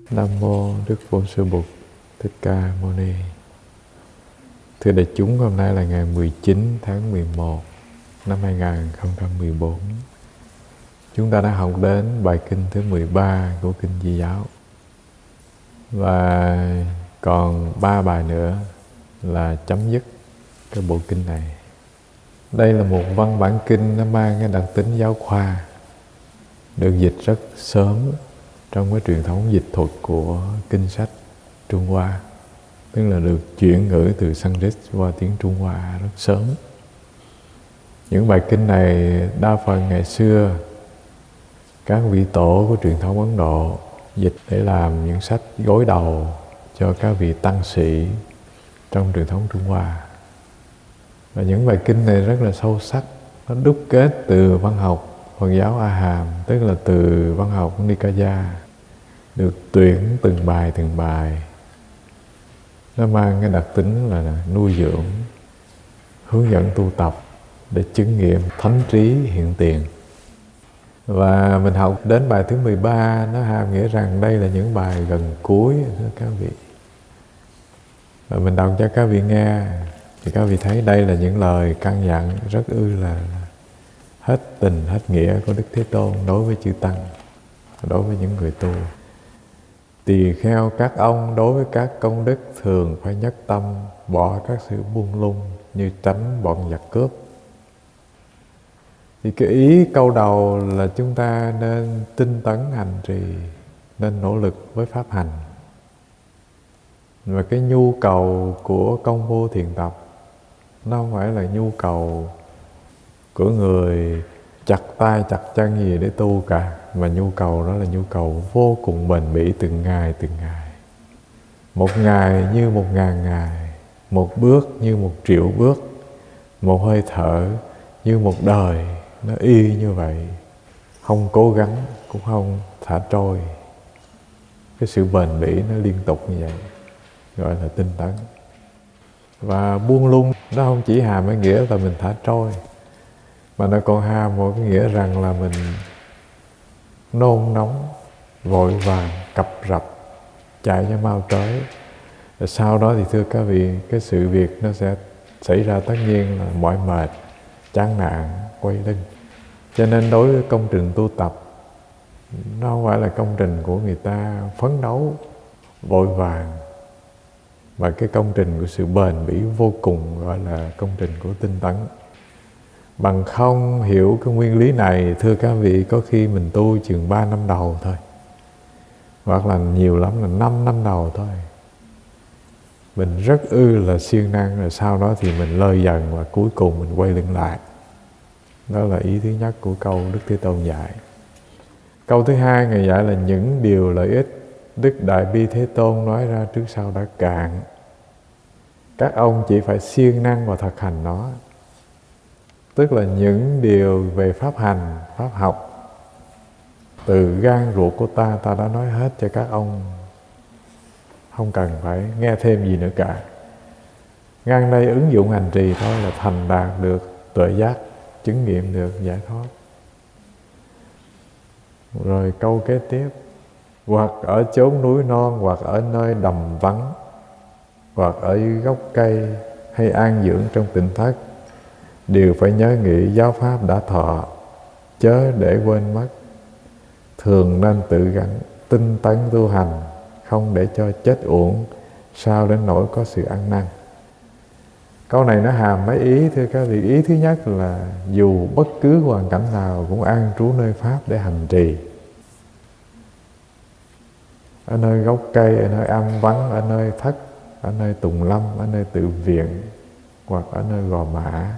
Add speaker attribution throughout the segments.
Speaker 1: Nam mô Đức Bổn Sư Bụt Thích Ca Mâu Ni. Thưa đại chúng, hôm nay là ngày 19 tháng 11 năm 2014. Chúng ta đã học đến bài kinh thứ 13 của kinh Di Giáo. Và còn 3 bài nữa là chấm dứt cái bộ kinh này. Đây là một văn bản kinh nó mang cái đặc tính giáo khoa, được dịch rất sớm trong cái truyền thống dịch thuật của kinh sách Trung Hoa, tức là được chuyển ngữ từ Sanskrit qua tiếng Trung Hoa rất sớm. Những bài kinh này đa phần ngày xưa các vị tổ của truyền thống Ấn Độ dịch để làm những sách gối đầu cho các vị tăng sĩ trong truyền thống Trung Hoa. Và những bài kinh này rất là sâu sắc, nó đúc kết từ văn học Phật giáo A Hàm, tức là từ văn học Nikaya, được tuyển từng bài. Nó mang cái đặc tính là nuôi dưỡng, hướng dẫn tu tập để chứng nghiệm thánh trí hiện tiền. Và mình học đến bài thứ 13, nó hàm nghĩa rằng đây là những bài gần cuối thưa các vị. Và mình đọc cho các vị nghe, thì các vị thấy đây là những lời căn dặn rất là hết tình hết nghĩa của Đức Thế Tôn đối với chư tăng, đối với những người tu. Tỳ kheo các ông đối với các công đức thường phải nhất tâm, bỏ các sự buông lung như tránh bọn giặc cướp. Thì cái ý câu đầu là chúng ta nên tinh tấn hành trì, nên nỗ lực với pháp hành. Và cái nhu cầu của công vô thiền tập nó không phải là nhu cầu của người chặt tay chặt chân gì để tu cả, mà nhu cầu đó là nhu cầu vô cùng bền bỉ từng ngày. Một ngày như 1000 ngày, một bước như 1 triệu bước, một hơi thở như một đời. Nó y như vậy, không cố gắng cũng không thả trôi. Cái sự bền bỉ nó liên tục như vậy, gọi là tinh tấn. Và buông lung nó không chỉ hàm cái nghĩa là mình thả trôi, mà nó còn hàm một cái nghĩa rằng là mình nôn nóng, vội vàng, cập rập, chạy cho mau tới. Rồi sau đó thì thưa các vị, cái sự việc nó sẽ xảy ra tất nhiên là mỏi mệt, chán nản, quay lưng. Cho nên đối với công trình tu tập, nó không phải là công trình của người ta phấn đấu, vội vàng, mà cái công trình của sự bền bỉ vô cùng, gọi là công trình của tinh tấn. Bằng không hiểu cái nguyên lý này, thưa các vị, có khi mình tu chừng 3 năm đầu thôi, hoặc là nhiều lắm là 5 năm đầu thôi, mình rất là siêng năng, rồi sau đó thì mình lơi dần và cuối cùng mình quay lưng lại. Đó là ý thứ nhất của câu Đức Thế Tôn dạy. Câu thứ hai Ngài dạy là những điều lợi ích Đức Đại Bi Thế Tôn nói ra trước sau đã cạn. Các ông chỉ phải siêng năng và thực hành nó. Tức là những điều về pháp hành, pháp học, từ gan ruột của ta đã nói hết cho các ông, không cần phải nghe thêm gì nữa cả. Ngang đây ứng dụng hành trì thôi là thành đạt được tuệ giác, chứng nghiệm được giải thoát. Rồi câu kế tiếp: hoặc ở chốn núi non, hoặc ở nơi đầm vắng, hoặc ở gốc cây, hay an dưỡng trong tịnh thất, đều phải nhớ nghĩ giáo pháp đã thọ, chớ để quên mất. Thường nên tự gắng, tinh tấn tu hành, không để cho chết uổng, sao đến nỗi có sự ăn năn. Câu này nó hàm mấy ý thưa các vị. Ý thứ nhất là dù bất cứ hoàn cảnh nào cũng an trú nơi pháp để hành trì. Ở nơi gốc cây, ở nơi am vắng, ở nơi thất, ở nơi tùng lâm, ở nơi tự viện, hoặc ở nơi gò mã,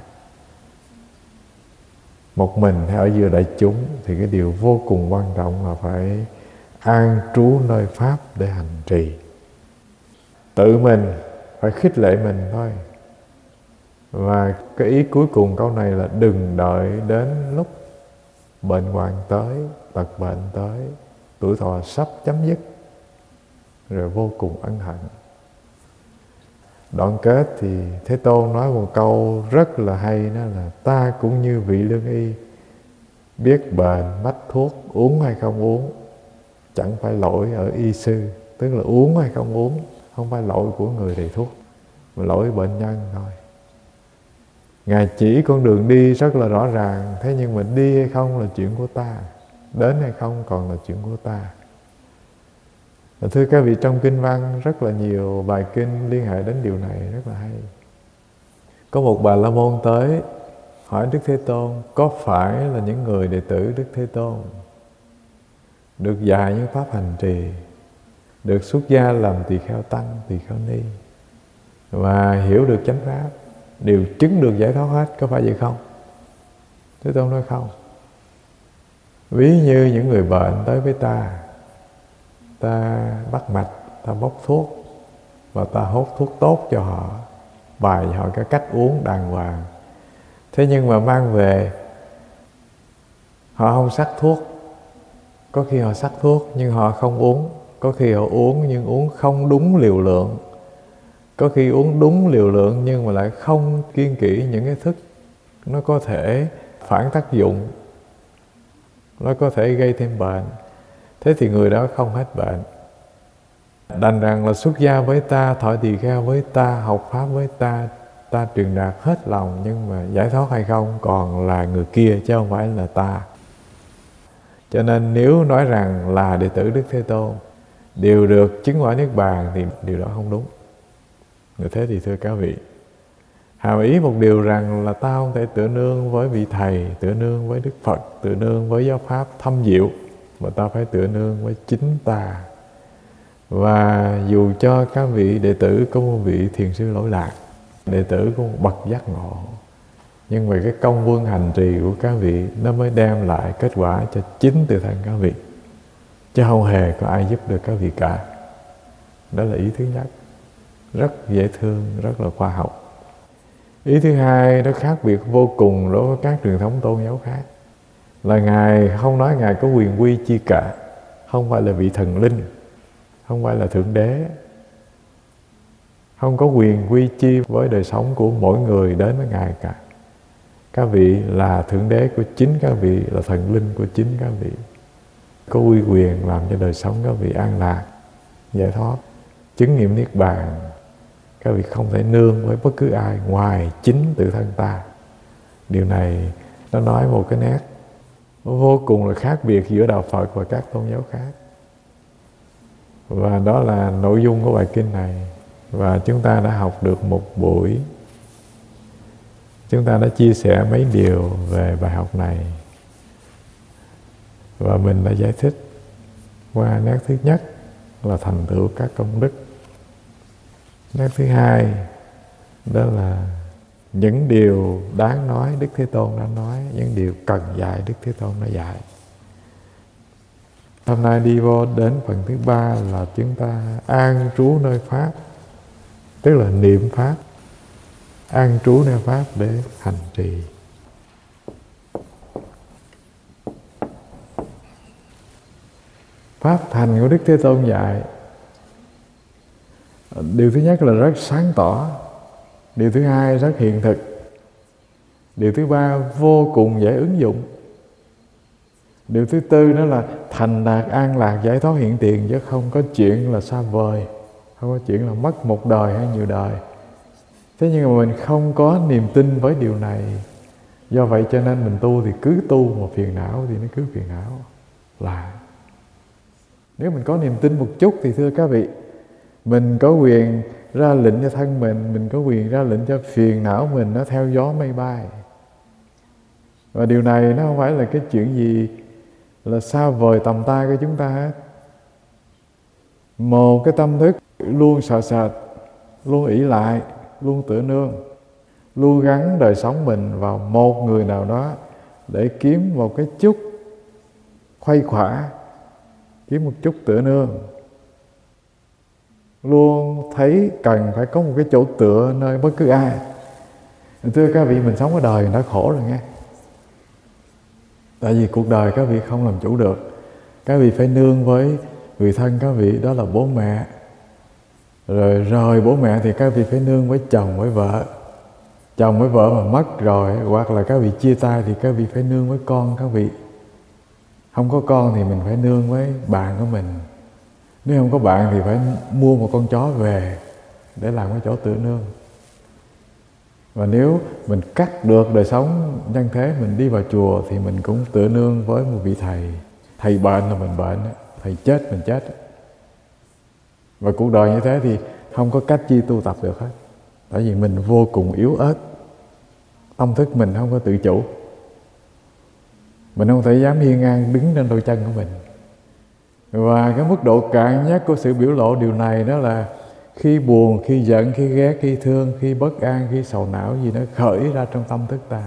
Speaker 1: một mình hay ở giữa đại chúng, thì cái điều vô cùng quan trọng là phải an trú nơi pháp để hành trì. Tự mình phải khích lệ mình thôi. Và cái ý cuối cùng câu này là đừng đợi đến lúc bệnh hoạn tới, tật bệnh tới, tuổi thọ sắp chấm dứt, rồi vô cùng ân hận. Đoạn kết thì Thế Tôn nói một câu rất là hay, đó là ta cũng như vị lương y, biết bệnh mách thuốc uống hay không uống, chẳng phải lỗi ở y sư, Tức là uống hay không uống không phải lỗi của người thầy thuốc, mà lỗi bệnh nhân thôi. Ngài chỉ con đường đi rất là rõ ràng, thế nhưng mà đi hay không là chuyện của ta, đến hay không còn là chuyện của ta. Và thưa các vị, trong kinh văn rất là nhiều bài kinh liên hệ đến điều này rất là hay. Có một bà La Môn tới hỏi Đức Thế Tôn, có phải là những người đệ tử Đức Thế Tôn được dạy những pháp hành trì, được xuất gia làm tỳ kheo tăng, tỳ kheo ni, và hiểu được chánh pháp, đều chứng được giải thoát hết, có phải vậy không? Thế Tôn nói không. Ví như những người bệnh tới với ta bắt mạch, ta bốc thuốc và ta hốt thuốc tốt cho họ, bài họ cái cách uống đàng hoàng. Thế nhưng mà mang về họ không sắc thuốc, có khi họ sắc thuốc nhưng họ không uống, có khi họ uống nhưng uống không đúng liều lượng, có khi uống đúng liều lượng nhưng mà lại không kiêng kỹ những cái thức nó có thể phản tác dụng, nó có thể gây thêm bệnh. Thế thì người đó không hết bệnh. Đành rằng là xuất gia với ta, thọ tỳ kheo với ta, học pháp với ta, ta truyền đạt hết lòng, nhưng mà giải thoát hay không còn là người kia chứ không phải là ta. Cho nên nếu nói rằng là đệ tử Đức Thế Tôn đều được chứng quả niết bàn thì điều đó không đúng. Như thế thì thưa các vị, hàm ý một điều rằng là ta không thể tựa nương với vị thầy, tựa nương với Đức Phật, tựa nương với giáo pháp thâm diệu, mà ta phải tựa nương với chính ta. Và dù cho các vị đệ tử có một vị thiền sư lỗi lạc, đệ tử có một bậc giác ngộ, nhưng mà cái công vươn hành trì của các vị nó mới đem lại kết quả cho chính tự thân các vị, chứ không hề có ai giúp được các vị cả. Đó là ý thứ nhất, rất dễ thương, rất là khoa học. Ý thứ hai, nó khác biệt vô cùng đối với các truyền thống tôn giáo khác, là Ngài không nói Ngài có quyền quy chi cả, không phải là vị thần linh, không phải là thượng đế, không có quyền quy chi với đời sống của mỗi người đến với Ngài cả. Các vị là thượng đế của chính các vị, là thần linh của chính các vị, có uy quyền làm cho đời sống các vị an lạc, giải thoát, chứng nghiệm niết bàn. Các vị không thể nương với bất cứ ai ngoài chính tự thân ta. Điều này nó nói một cái nét vô cùng là khác biệt giữa đạo Phật và các tôn giáo khác. Và đó là nội dung của bài kinh này. Và chúng ta đã học được một buổi, chúng ta đã chia sẻ mấy điều về bài học này, và mình đã giải thích qua nét thứ nhất là thành tựu các công đức. Nét thứ hai đó là những điều đáng nói Đức Thế Tôn đã nói, những điều cần dạy Đức Thế Tôn đã dạy. Hôm nay đi vô đến phần thứ ba là chúng ta an trú nơi Pháp, tức là niệm Pháp, an trú nơi Pháp để hành trì. Pháp thành của Đức Thế Tôn dạy, điều thứ nhất là rất sáng tỏ, điều thứ hai rất hiện thực, điều thứ ba vô cùng dễ ứng dụng, điều thứ tư đó là thành đạt an lạc giải thoát hiện tiền, chứ không có chuyện là xa vời, không có chuyện là mất một đời hay nhiều đời. Thế nhưng mà mình không có niềm tin với điều này, do vậy cho nên mình tu thì cứ tu mà phiền não thì nó cứ phiền não. Là nếu mình có niềm tin một chút thì thưa các vị, mình có quyền ra lệnh cho thân mình có quyền ra lệnh cho phiền não mình nó theo gió mây bay. Và điều này nó không phải là cái chuyện gì là xa vời tầm tay của chúng ta hết. Một cái tâm thức luôn sợ sệt, luôn ỷ lại, luôn tựa nương, luôn gắn đời sống mình vào một người nào đó để kiếm một cái chút khuây khỏa, kiếm một chút tựa nương, luôn thấy cần phải có một cái chỗ tựa nơi bất cứ ai. Thưa các vị, mình sống ở đời đã khổ rồi nghe. Tại vì cuộc đời các vị không làm chủ được. Các vị phải nương với người thân các vị, đó là bố mẹ. Rồi rời bố mẹ thì các vị phải nương với chồng, với vợ. Chồng với vợ mà mất rồi, hoặc là các vị chia tay thì các vị phải nương với con các vị. Không có con thì mình phải nương với bạn của mình. Nếu không có bạn thì phải mua một con chó về để làm cái chỗ tựa nương. Và nếu mình cắt được đời sống nhân thế, mình đi vào chùa thì mình cũng tựa nương với một vị thầy. Thầy bệnh là mình bệnh, thầy chết mình chết. Và cuộc đời như thế thì không có cách chi tu tập được hết. Tại vì mình vô cùng yếu ớt, tâm thức mình không có tự chủ. Mình không thể dám hiên ngang đứng trên đôi chân của mình. Và cái mức độ cạn nhất của sự biểu lộ điều này đó là khi buồn, khi giận, khi ghét, khi thương, khi bất an, khi sầu não gì nó khởi ra trong tâm thức ta,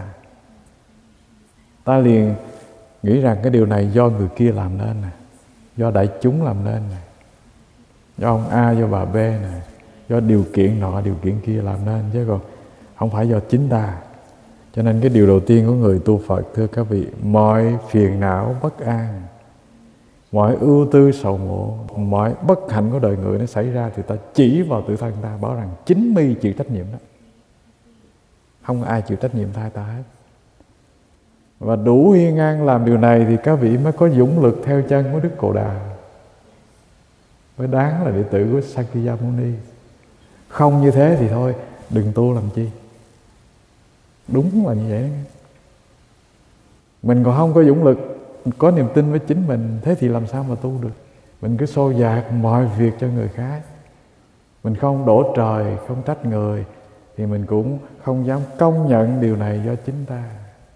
Speaker 1: ta liền nghĩ rằng cái điều này do người kia làm nên nè, do đại chúng làm nên nè, do ông A, do bà B nè, do điều kiện nọ, điều kiện kia làm nên, chứ còn không phải do chính ta. Cho nên cái điều đầu tiên của người tu Phật, thưa các vị, mọi phiền não bất an, mọi ưu tư sầu muộn, mọi bất hạnh của đời người nó xảy ra thì ta chỉ vào tự thân ta, bảo rằng chính mi chịu trách nhiệm đó. Không ai chịu trách nhiệm thay ta hết. Và đủ hiên ngang làm điều này thì các vị mới có dũng lực theo chân của Đức Cồ Đà, mới đáng là đệ tử của Sakyamuni. Không như thế thì thôi, đừng tu làm chi. Đúng là như vậy đó. Mình còn không có dũng lực, có niềm tin với chính mình, thế thì làm sao mà tu được? Mình cứ xô dạt mọi việc cho người khác, mình không đổ trời, không trách người, thì mình cũng không dám công nhận điều này do chính ta.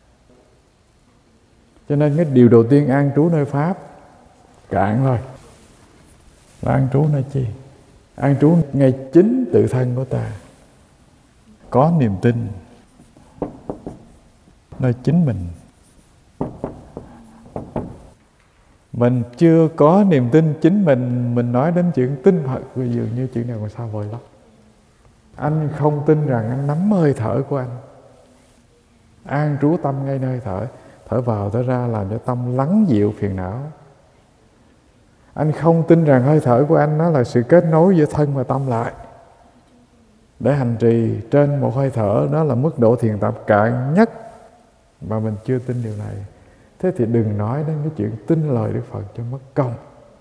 Speaker 1: Cho nên cái điều đầu tiên an trú nơi Pháp cạn thôi. Là an trú nơi chi? An trú ngay chính tự thân của ta. Có niềm tin nơi chính mình. Mình chưa có niềm tin chính mình nói đến chuyện tin Phật dường như chuyện này còn sao vời lắm. Anh không tin rằng anh nắm hơi thở của anh. An trú tâm ngay nơi thở, thở vào thở ra làm cho tâm lắng dịu phiền não. Anh không tin rằng hơi thở của anh nó là sự kết nối giữa thân và tâm lại. Để hành trì trên một hơi thở, đó là mức độ thiền tập cạn nhất mà mình chưa tin điều này. Thế thì đừng nói đến cái chuyện tin lời Đức Phật cho mất công.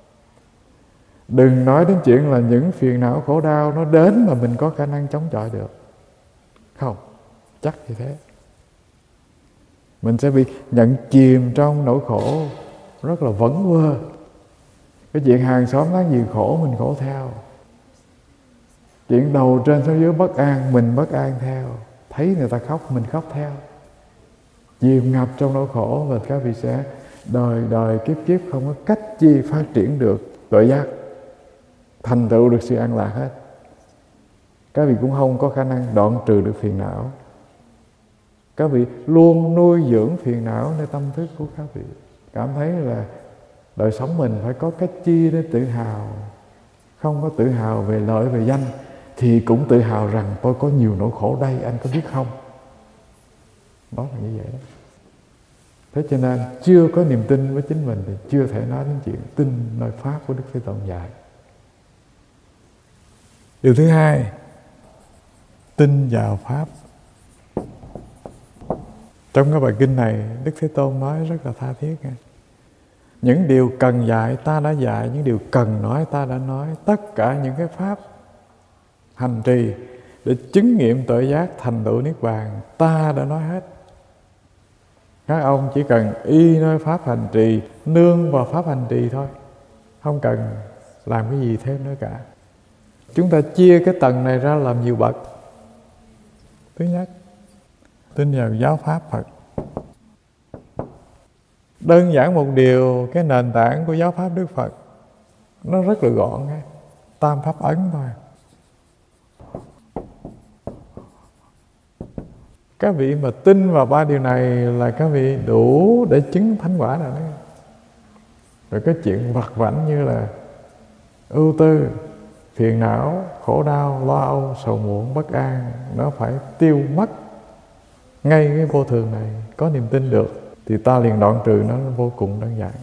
Speaker 1: Đừng nói đến chuyện là những phiền não khổ đau nó đến mà mình có khả năng chống chọi được. Không, chắc như thế. Mình sẽ bị nhận chìm trong nỗi khổ rất là vấn vơ. Cái chuyện hàng xóm láng giềng khổ mình khổ theo. Chuyện đầu trên xuống dưới bất an mình bất an theo. Thấy người ta khóc mình khóc theo. Chìm ngập trong nỗi khổ, và các vị sẽ đời đời kiếp kiếp không có cách chi phát triển được tuệ giác, thành tựu được sự an lạc hết. Các vị cũng không có khả năng đoạn trừ được phiền não. Các vị luôn nuôi dưỡng phiền não nơi tâm thức của các vị. Cảm thấy là đời sống mình phải có cách chi để tự hào. Không có tự hào về lợi, về danh, thì cũng tự hào rằng tôi có nhiều nỗi khổ đây, anh có biết không? Đó là như vậy đó. Thế cho nên chưa có niềm tin với chính mình thì chưa thể nói đến chuyện tin nơi Pháp của Đức Thế Tôn dạy. Điều thứ hai, tin vào Pháp. Trong cái bài kinh này, Đức Thế Tôn nói rất là tha thiết nha. Những điều cần dạy ta đã dạy, những điều cần nói ta đã nói. Tất cả những cái pháp hành trì để chứng nghiệm tuệ giác thành tựu Niết Bàn ta đã nói hết. Các ông chỉ cần y nơi pháp hành trì, nương vào pháp hành trì thôi, không cần làm cái gì thêm nữa cả. Chúng ta chia cái tầng này ra làm nhiều bậc. Thứ nhất, tin vào giáo pháp Phật. Đơn giản một điều, cái nền tảng của giáo pháp Đức Phật nó rất là gọn nghe. Tam pháp ấn thôi. Các vị mà tin vào ba điều này là các vị đủ để chứng thánh quả rồi đấy. Rồi cái chuyện vặt vãnh như là ưu tư, phiền não, khổ đau, lo âu, sầu muộn, bất an, nó phải tiêu mất ngay cái vô thường này. Có niềm tin được thì ta liền đoạn trừ nó vô cùng đơn giản.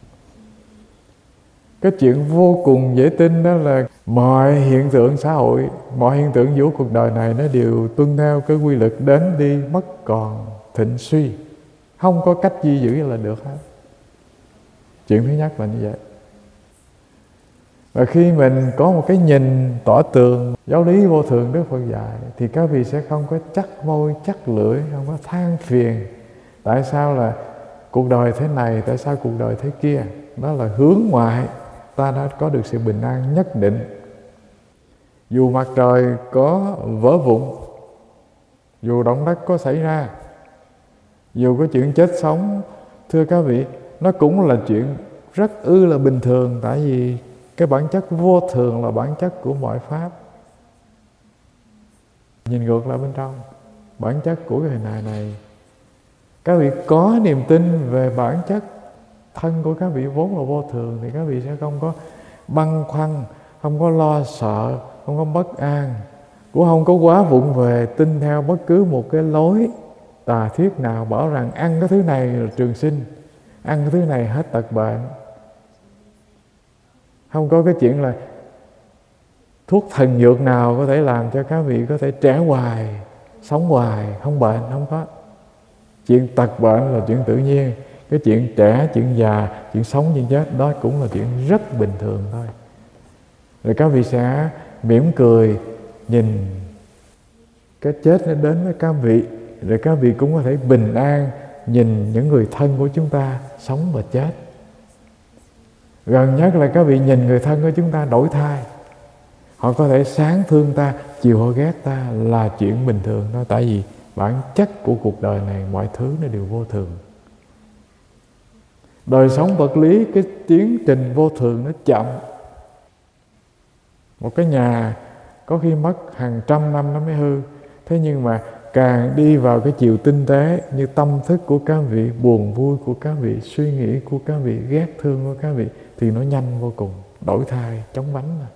Speaker 1: Cái chuyện vô cùng dễ tin đó là mọi hiện tượng xã hội, mọi hiện tượng vũ cuộc đời này nó đều tuân theo cái quy luật đến đi mất còn thịnh suy, không có cách gì giữ là được hết. Chuyện thứ nhất là như vậy. Và khi mình có một cái nhìn tỏ tường giáo lý vô thường Đức Phật dạy, thì các vị sẽ không có chắc môi chắc lưỡi, không có than phiền tại sao là cuộc đời thế này, tại sao cuộc đời thế kia. Đó là hướng ngoại, ta đã có được sự bình an nhất định. Dù mặt trời có vỡ vụn, dù động đất có xảy ra, dù có chuyện chết sống, thưa các vị, nó cũng là chuyện rất là bình thường. Tại vì cái bản chất vô thường là bản chất của mọi pháp. Nhìn ngược lại bên trong, bản chất của cái hình hài này, các vị có niềm tin về bản chất thân của các vị vốn là vô thường, thì các vị sẽ không có băn khoăn, không có lo sợ, không có bất an, cũng không có quá vụng về tin theo bất cứ một cái lối tà thuyết nào bảo rằng ăn cái thứ này là trường sinh, ăn cái thứ này hết tật bệnh. Không có cái chuyện là thuốc thần dược nào có thể làm cho các vị có thể trẻ hoài, sống hoài, không bệnh, không có. Chuyện tật bệnh là chuyện tự nhiên. Cái chuyện trẻ, chuyện già, chuyện sống, chuyện chết, đó cũng là chuyện rất bình thường thôi. Rồi các vị sẽ mỉm cười nhìn cái chết nó đến với các vị. Rồi các vị cũng có thể bình an nhìn những người thân của chúng ta sống và chết. Gần nhất là các vị nhìn người thân của chúng ta đổi thay. Họ có thể sáng thương ta, chiều họ ghét ta, là chuyện bình thường thôi. Tại vì bản chất của cuộc đời này, mọi thứ nó đều vô thường. Đời sống vật lý, cái tiến trình vô thường nó chậm. Một cái nhà có khi mất hàng trăm năm nó mới hư. Thế nhưng mà càng đi vào cái chiều tinh tế, như tâm thức của các vị, buồn vui của các vị, suy nghĩ của các vị, ghét thương của các vị, thì nó nhanh vô cùng, đổi thay, chóng vánh mà.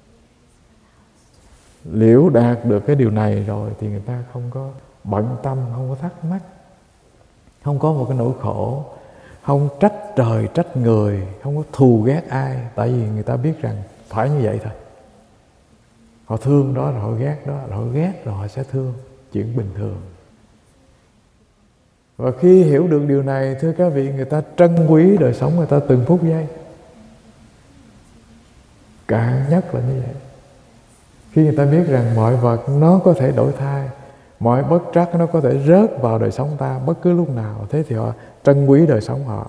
Speaker 1: Liễu đạt được cái điều này rồi thì người ta không có bận tâm, không có thắc mắc, không có một cái nỗi khổ, không trách trời trách người, không có thù ghét ai. Tại vì người ta biết rằng phải như vậy thôi. Họ thương đó rồi họ ghét đó, rồi họ ghét rồi họ sẽ thương. Chuyện bình thường. Và khi hiểu được điều này, thưa các vị, người ta trân quý đời sống người ta từng phút giây. Cạn nhất là như vậy. Khi người ta biết rằng mọi vật nó có thể đổi thay, mọi bất trắc nó có thể rớt vào đời sống ta bất cứ lúc nào, thế thì họ trân quý đời sống họ.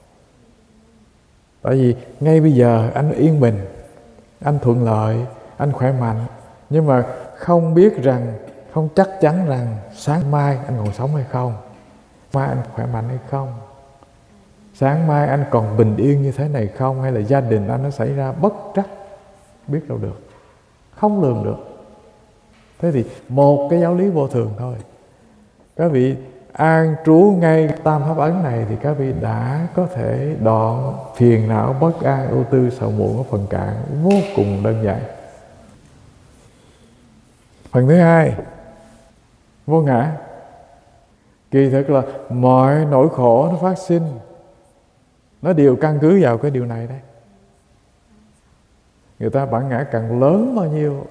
Speaker 1: Tại vì ngay bây giờ anh yên bình, anh thuận lợi, anh khỏe mạnh, nhưng mà không biết rằng, không chắc chắn rằng sáng mai anh còn sống hay không, mai anh khỏe mạnh hay không, sáng mai anh còn bình yên như thế này không, hay là gia đình anh nó xảy ra bất trắc, biết đâu được, không lường được. Thế thì một cái giáo lý vô thường thôi, các vị an trú ngay tam pháp ấn này thì các vị đã có thể đoạn phiền não, bất an, ưu tư, sầu muộn ở phần cạn, vô cùng đơn giản. Phần thứ hai, vô ngã. Kỳ thực là mọi nỗi khổ nó phát sinh, nó đều căn cứ vào cái điều này đấy. Người ta bản ngã càng lớn bao nhiêu,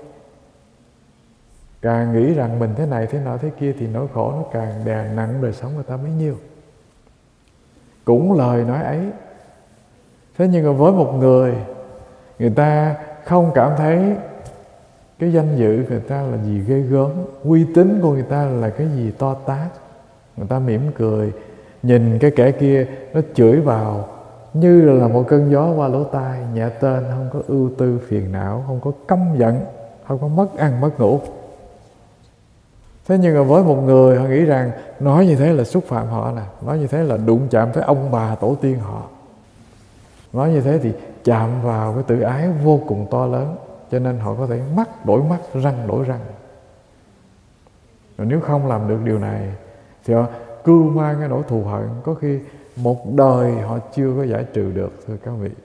Speaker 1: càng nghĩ rằng mình thế này thế nọ thế kia, thì nỗi khổ nó càng đè nặng đời sống người ta bấy nhiêu. Cũng lời nói ấy. Thế nhưng mà với một người, người ta không cảm thấy cái danh dự người ta là gì ghê gớm, uy tín của người ta là cái gì to tát, người ta mỉm cười, nhìn cái kẻ kia nó chửi vào như là một cơn gió qua lỗ tai, nhẹ tên, không có ưu tư phiền não, không có căm giận, không có mất ăn mất ngủ. Thế nhưng mà với một người, họ nghĩ rằng nói như thế là xúc phạm họ nè, nói như thế là đụng chạm tới ông bà tổ tiên họ, nói như thế thì chạm vào cái tự ái vô cùng to lớn, cho nên họ có thể mắt đổi mắt, răng đổi răng. Rồi nếu không làm được điều này thì họ cưu mang cái nỗi thù hận, có khi một đời họ chưa có giải trừ được, thưa các vị.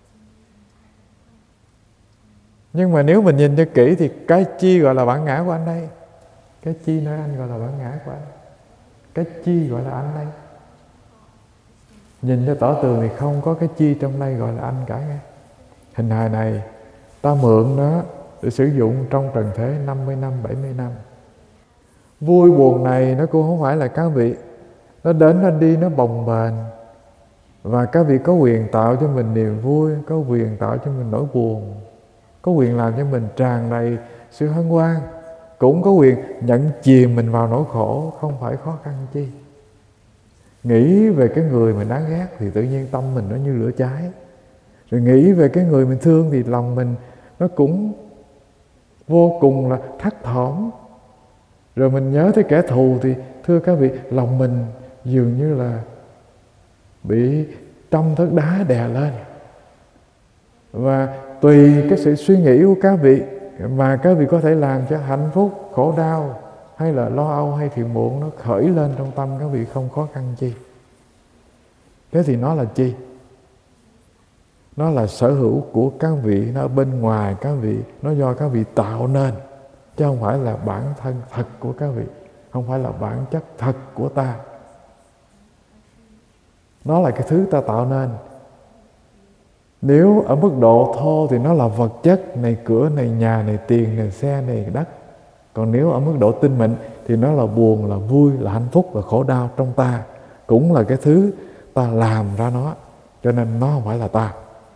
Speaker 1: Nhưng mà nếu mình nhìn cho kỹ thì cái chi gọi là bản ngã của anh đây? Cái chi nói anh gọi là bản ngã của anh? Cái chi gọi là anh đây? Nhìn cho tỏ tường thì không có cái chi trong đây gọi là anh cả nghe. Hình hài này ta mượn nó để sử dụng trong trần thế 50 năm, 70 năm. Vui buồn này nó cũng không phải là các vị, nó đến nó đi nó bồng bềnh, và các vị có quyền tạo cho mình niềm vui, có quyền tạo cho mình nỗi buồn. có quyền làm cho mình tràn đầy sự hân hoan, cũng có quyền nhận chìm mình vào nỗi khổ, không phải khó khăn chi. Nghĩ về cái người mình đáng ghét thì tự nhiên tâm mình nó như lửa cháy. Rồi nghĩ về cái người mình thương thì lòng mình nó cũng vô cùng là thất thỏm. Rồi mình nhớ tới kẻ thù thì thưa các vị, lòng mình dường như là bị trăm thớt đá đè lên. Và tùy cái sự suy nghĩ của các vị mà các vị có thể làm cho hạnh phúc, khổ đau hay là lo âu hay phiền muộn nó khởi lên trong tâm các vị không khó khăn chi. Thế thì nó là chi? Nó là sở hữu của các vị, nó ở bên ngoài các vị, nó do các vị tạo nên, chứ không phải là bản thân thật của các vị, không phải là bản chất thật của ta. Nó là cái thứ ta tạo nên. Nếu ở mức độ thô thì nó là vật chất, này cửa, này nhà, này tiền, này xe, này đất. Còn nếu ở mức độ tinh mịn thì nó là buồn, là vui, là hạnh phúc, là khổ đau trong ta. Cũng là cái thứ ta làm ra nó, cho nên nó không phải là ta.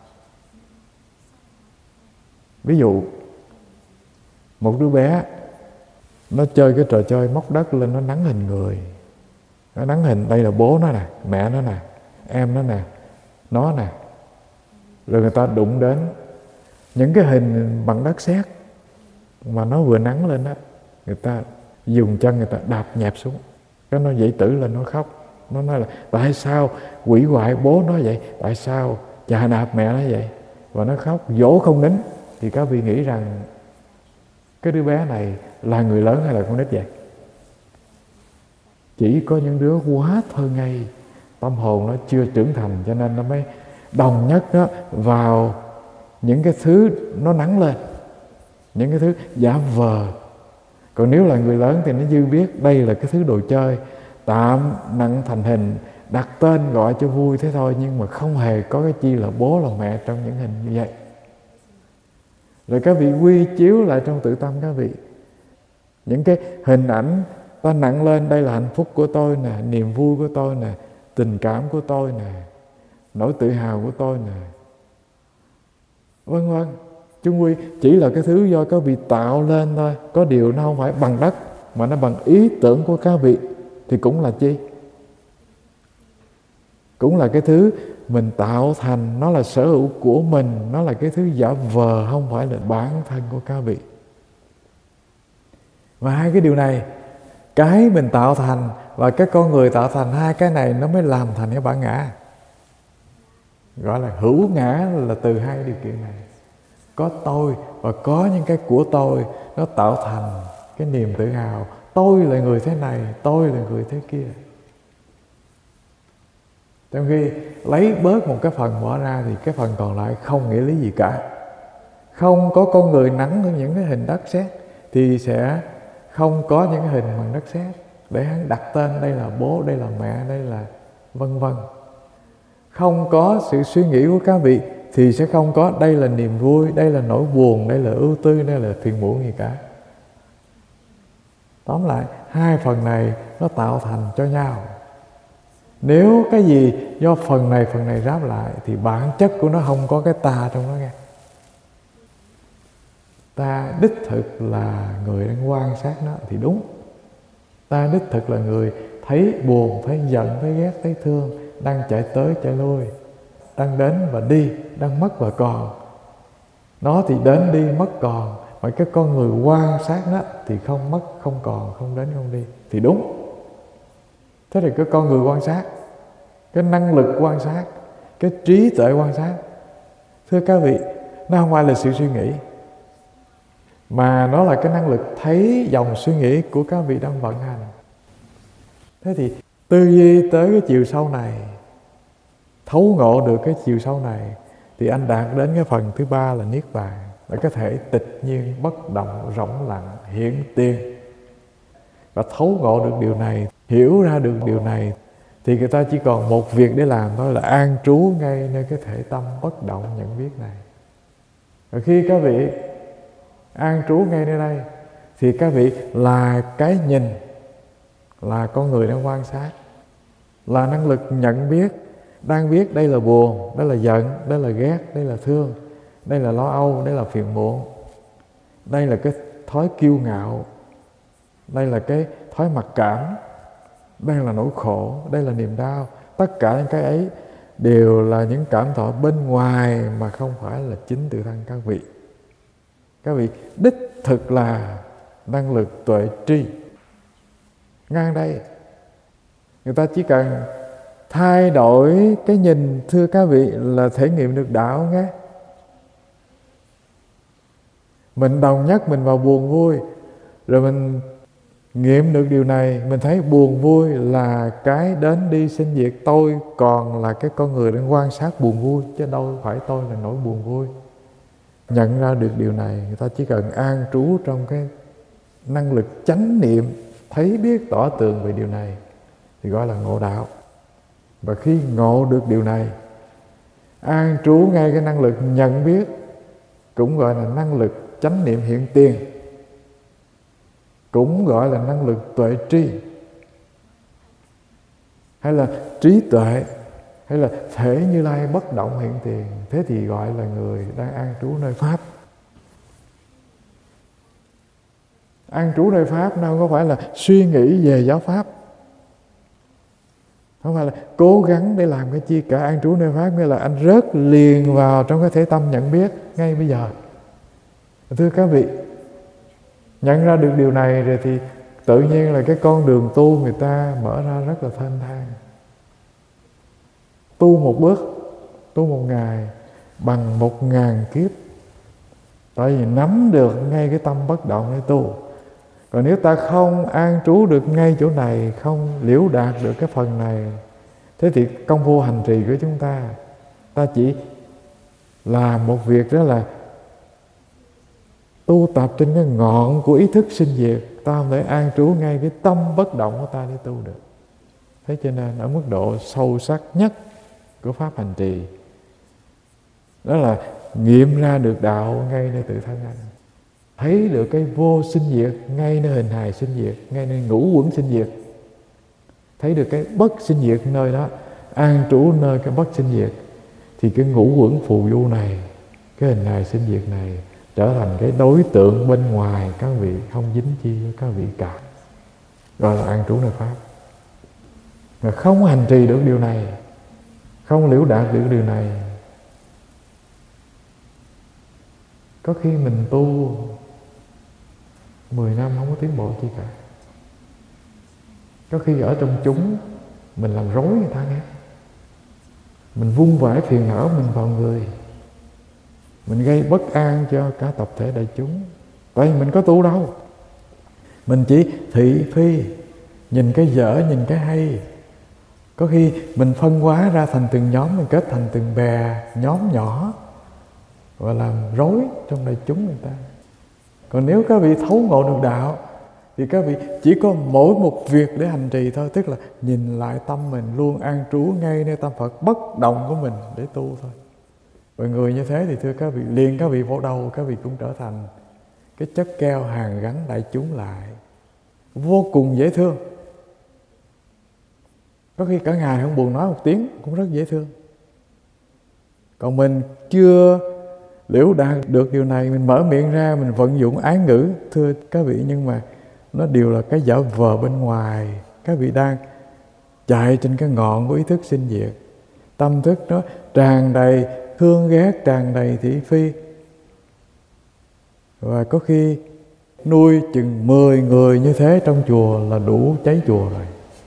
Speaker 1: Ví dụ một đứa bé nó chơi cái trò chơi móc đất lên, nó nắn hình người. Nó nắn hình, đây là bố nó nè, mẹ nó nè, em nó nè, nó nè. Rồi người ta đụng đến những cái hình bằng đất sét mà nó vừa nắn lên đó, người ta dùng chân người ta đạp nhẹp xuống, cái nó dậy tử lên, nó khóc. Nó nói là tại sao quỷ hoại bố nó vậy, tại sao chà đạp mẹ nó vậy, và nó khóc dỗ không nín. Thì các vị nghĩ rằng cái đứa bé này là người lớn hay là con nít vậy? Chỉ có những đứa quá thơ ngây, tâm hồn nó chưa trưởng thành, cho nên nó mới đồng nhất đó vào những cái thứ nó nắng lên, những cái thứ giả vờ. Còn nếu là người lớn thì nó dư biết đây là cái thứ đồ chơi tạm nặng thành hình, đặt tên gọi cho vui thế thôi, nhưng mà không hề có cái chi là bố là mẹ trong những hình như vậy. Rồi các vị quy chiếu lại trong tự tâm các vị những cái hình ảnh ta nặng lên, đây là hạnh phúc của tôi nè, niềm vui của tôi nè, tình cảm của tôi nè, nỗi tự hào của tôi nè, vân vân. Chung quy chỉ là cái thứ do các vị tạo lên thôi. Có điều nó không phải bằng đất mà nó bằng ý tưởng của các vị, thì cũng là chi? Cũng là cái thứ mình tạo thành, nó là sở hữu của mình, nó là cái thứ giả vờ, không phải là bản thân của các vị. Và hai cái điều này, cái mình tạo thành và cái con người tạo thành, hai cái này nó mới làm thành cái bản ngã. Gọi là hữu ngã là từ hai điều kiện này. Có tôi và có những cái của tôi, nó tạo thành cái niềm tự hào. Tôi là người thế này, tôi là người thế kia. Trong khi lấy bớt một cái phần bỏ ra thì cái phần còn lại không nghĩa lý gì cả. Không có con người nắn những cái hình đất sét thì sẽ không có những cái hình bằng đất sét để hắn đặt tên đây là bố, đây là mẹ, đây là vân vân. Không có sự suy nghĩ của các vị thì sẽ không có đây là niềm vui, đây là nỗi buồn, đây là ưu tư, đây là phiền muộn gì cả. Tóm lại, hai phần này nó tạo thành cho nhau. Nếu cái gì do phần này ráp lại thì bản chất của nó không có cái ta trong đó nghe. Ta đích thực là người đang quan sát nó thì đúng. Ta đích thực là người thấy buồn, thấy giận, thấy ghét, thấy thương, đang chạy tới chạy lui, đang đến và đi, đang mất và còn. Nó thì đến đi mất còn, mà cái con người quan sát nó thì không mất, không còn, không đến, không đi thì đúng. Thế thì cái con người quan sát, cái năng lực quan sát, cái trí tuệ quan sát, thưa các vị, nó không phải là sự suy nghĩ, mà nó là cái năng lực thấy dòng suy nghĩ của các vị đang vận hành. Thế thì tư duy tới cái chiều sâu này, thấu ngộ được cái chiều sâu này, thì anh đạt đến cái phần thứ ba là niết bàn, là có thể tịch nhiên, bất động, rỗng lặng, hiển tiền. Và thấu ngộ được điều này, hiểu ra được điều này, thì người ta chỉ còn một việc để làm thôi, là an trú ngay nơi cái thể tâm bất động nhận biết này. Và khi các vị an trú ngay nơi đây thì các vị là cái nhìn, là con người đang quan sát, là năng lực nhận biết, đang biết đây là buồn, đây là giận, đây là ghét, đây là thương, đây là lo âu, đây là phiền muộn, đây là cái thói kiêu ngạo, đây là cái thói mặc cảm, đây là nỗi khổ, đây là niềm đau. Tất cả những cái ấy đều là những cảm thọ bên ngoài mà không phải là chính tự thân các vị. Các vị đích thực là năng lực tuệ tri. Ngang đây, người ta chỉ cần thay đổi cái nhìn, thưa các vị, là thể nghiệm được đạo nghe. Mình đồng nhất mình vào buồn vui, rồi mình nghiệm được điều này, mình thấy buồn vui là cái đến đi sinh diệt, tôi còn là cái con người đang quan sát buồn vui, chứ đâu phải tôi là nỗi buồn vui. Nhận ra được điều này, người ta chỉ cần an trú trong cái năng lực chánh niệm, thấy biết tỏ tường về điều này thì gọi là ngộ đạo. Và khi ngộ được điều này, an trú ngay cái năng lực nhận biết, cũng gọi là năng lực chánh niệm hiện tiền, cũng gọi là năng lực tuệ tri, hay là trí tuệ, hay là thể Như Lai bất động hiện tiền. Thế thì gọi là người đang an trú nơi Pháp. An trú nơi Pháp đâu có phải là suy nghĩ về giáo Pháp, không phải là cố gắng để làm cái chi cả. An trú nơi Pháp nghĩa là anh rớt liền vào trong cái thể tâm nhận biết ngay bây giờ. Thưa các vị, nhận ra được điều này rồi thì tự nhiên là cái con đường tu người ta mở ra rất là thênh thang. Tu một bước, tu một ngày bằng 1000 kiếp. Tại vì nắm được ngay cái tâm bất động để tu. Còn nếu ta không an trú được ngay chỗ này, không liễu đạt được cái phần này, thế thì công phu hành trì của chúng ta chỉ làm một việc, đó là tu tập trên cái ngọn của ý thức sinh diệt. Ta không thể an trú ngay cái tâm bất động của ta để tu được. Thế cho nên ở mức độ sâu sắc nhất của pháp hành trì, đó là nghiệm ra được đạo ngay nơi tự thân anh, thấy được cái vô sinh diệt ngay nơi hình hài sinh diệt, ngay nơi ngũ uẩn sinh diệt, thấy được cái bất sinh diệt nơi đó, an trú nơi cái bất sinh diệt, thì cái ngũ uẩn phù du này, cái hình hài sinh diệt này trở thành cái đối tượng bên ngoài các vị không dính chi với các vị cả, gọi là an trú nơi Pháp. Mà không hành trì được điều này, không liễu đạt được điều này, có khi mình tu 10 năm không có tiến bộ chi cả. Có khi ở trong chúng mình làm rối người ta nghe, mình vung vãi phiền não mình vào người, mình gây bất an cho cả tập thể đại chúng. Tại vì mình có tu đâu, mình chỉ thị phi, nhìn cái dở, nhìn cái hay. Có khi mình phân hóa ra thành từng nhóm, mình kết thành từng bè, nhóm nhỏ, và làm rối trong đại chúng người ta. Còn nếu các vị thấu ngộ được đạo thì các vị chỉ có mỗi một việc để hành trì thôi, tức là nhìn lại tâm mình luôn an trú ngay nơi tâm Phật bất động của mình để tu thôi. Và người như thế thì thưa các vị, liền các vị vô đầu, các vị cũng trở thành cái chất keo hàn gắn đại chúng lại, vô cùng dễ thương. Có khi cả ngày không buồn nói một tiếng cũng rất dễ thương. Còn mình chưa liễu đạt được điều này, mình mở miệng ra, mình vận dụng ái ngữ, thưa các vị, nhưng mà nó đều là cái giả vờ bên ngoài. Các vị đang chạy trên cái ngọn của ý thức sinh diệt, tâm thức nó tràn đầy thương ghét, tràn đầy thị phi. Và có khi nuôi chừng 10 người như thế trong chùa là đủ cháy chùa rồi.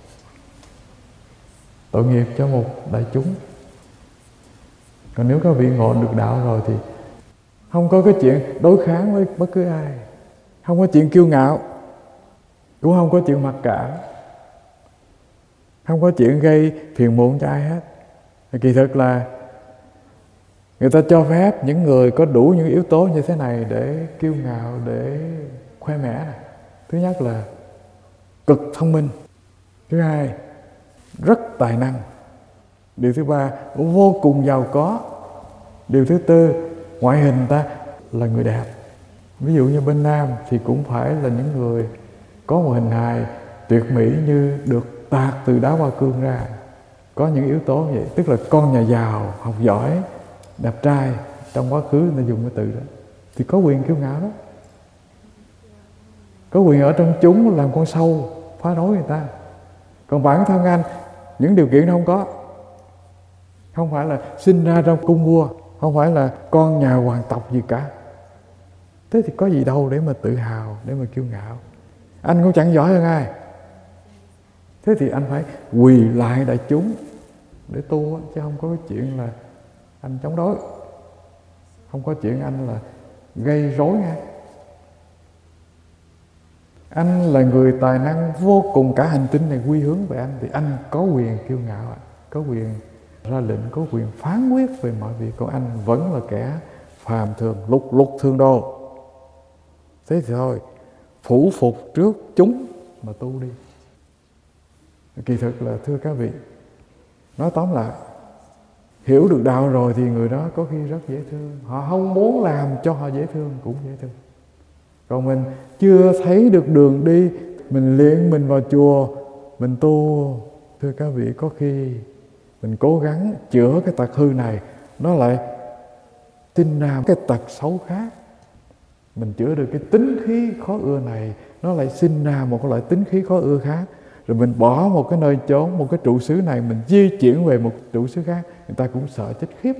Speaker 1: Tội nghiệp cho một đại chúng. Còn nếu các vị ngộ được đạo rồi thì không có cái chuyện đối kháng với bất cứ ai, không có chuyện kiêu ngạo, cũng không có chuyện mặc cảm, không có chuyện gây phiền muộn cho ai hết. Kỳ thực là người ta cho phép những người có đủ những yếu tố như thế này để kiêu ngạo, để khoe mẽ này. Thứ nhất là cực thông minh. Thứ hai, rất tài năng. Điều thứ ba, vô cùng giàu có. Điều thứ tư, ngoại hình ta là người đẹp. Ví dụ như bên Nam thì cũng phải là những người có một hình hài tuyệt mỹ như được tạc từ đá hoa cương ra. Có những yếu tố vậy, tức là con nhà giàu, học giỏi, đẹp trai, trong quá khứ người ta dùng cái từ đó, thì có quyền kiêu ngạo đó. Có quyền ở trong chúng làm con sâu phá rối người ta. Còn bản thân anh những điều kiện đó không có. Không phải là sinh ra trong cung vua, không phải là con nhà hoàng tộc gì cả. Thế thì có gì đâu để mà tự hào, để mà kiêu ngạo. Anh cũng chẳng giỏi hơn ai. Thế thì anh phải quỳ lại đại chúng để tu, chứ không có cái chuyện là anh chống đối. Không có chuyện anh là gây rối ngay. Anh là người tài năng vô cùng, cả hành tinh này quy hướng về anh, thì anh có quyền kiêu ngạo, có quyền ra lệnh, có quyền phán quyết về mọi việc. Còn anh vẫn là kẻ phàm thường, lục lục thường đồ. Thế thì thôi, phủ phục trước chúng mà tu đi. Kỳ thực là thưa các vị, nói tóm lại, hiểu được đạo rồi thì người đó có khi rất dễ thương. Họ không muốn làm cho họ dễ thương cũng dễ thương. Còn mình chưa thấy được đường đi, mình luyện mình vào chùa, mình tu, thưa các vị, có khi mình cố gắng chữa cái tật hư này, nó lại sinh ra cái tật xấu khác. Mình chữa được cái tính khí khó ưa này, nó lại sinh ra một cái loại tính khí khó ưa khác. Rồi mình bỏ một cái nơi chốn, một cái trụ xứ này, mình di chuyển về một trụ xứ khác, người ta cũng sợ chết khiếp.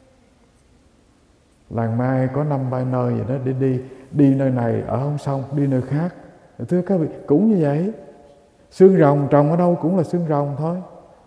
Speaker 1: Làng Mai có 5 nơi vậy đó, để đi nơi này ở không xong, đi nơi khác. Thưa các vị, cũng như vậy. Xương rồng trồng ở đâu cũng là xương rồng thôi.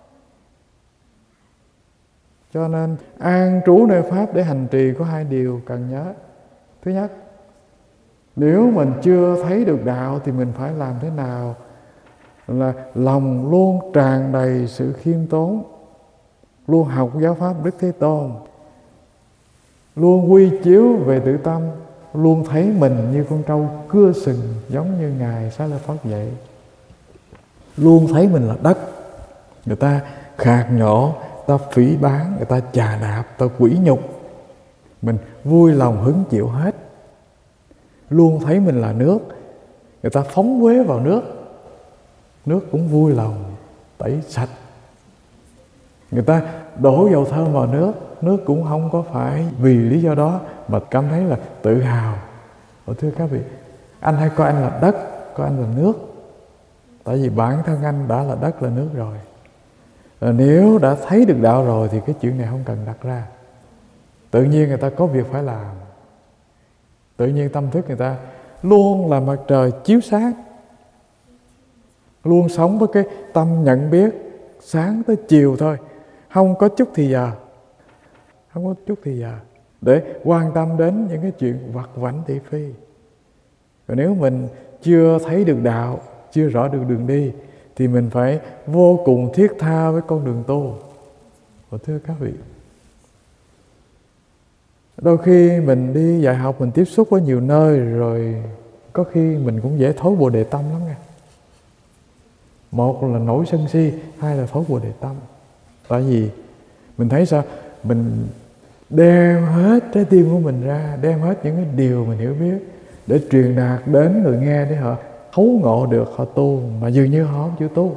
Speaker 1: Cho nên an trú nơi Pháp để hành trì có 2 điều cần nhớ. Thứ nhất, nếu mình chưa thấy được đạo thì mình phải làm thế nào? Là lòng luôn tràn đầy sự khiêm tốn, luôn học giáo pháp Đức Thế Tôn, luôn quy chiếu về tự tâm, luôn thấy mình như con trâu cưa sừng giống như Ngài Xá Lợi Phất vậy. Luôn thấy mình là đất, người ta khạc nhổ, ta phỉ báng, người ta chà đạp, ta quỷ nhục, mình vui lòng hứng chịu hết. Luôn thấy mình là nước, người ta phóng uế vào nước, nước cũng vui lòng tẩy sạch. Người ta đổ dầu thơm vào nước, nước cũng không có phải vì lý do đó mà cảm thấy là tự hào. Thưa các vị, anh hãy coi anh là đất, coi anh là nước. Tại vì bản thân anh đã là đất, là nước rồi. Nếu đã thấy được đạo rồi thì cái chuyện này không cần đặt ra. Tự nhiên người ta có việc phải làm. Tự nhiên tâm thức người ta luôn là mặt trời chiếu sáng, luôn sống với cái tâm nhận biết sáng tới chiều thôi, không có chút thì giờ, không có chút thì giờ để quan tâm đến những cái chuyện vặt vãnh thị phi. Còn nếu mình chưa thấy được đạo, chưa rõ được đường đi, thì mình phải vô cùng thiết tha với con đường tu. Thưa các vị, đôi khi mình đi dạy học, mình tiếp xúc với nhiều nơi rồi, có khi mình cũng dễ thối bồ đề tâm lắm nha. Một là nổi sân si, hai là thối bồ đề tâm. Tại vì mình thấy sao? Mình đem hết trái tim của mình ra, đem hết những cái điều mình hiểu biết để truyền đạt đến người nghe, để họ thấu ngộ được, họ tu, mà dường như họ không chịu tu.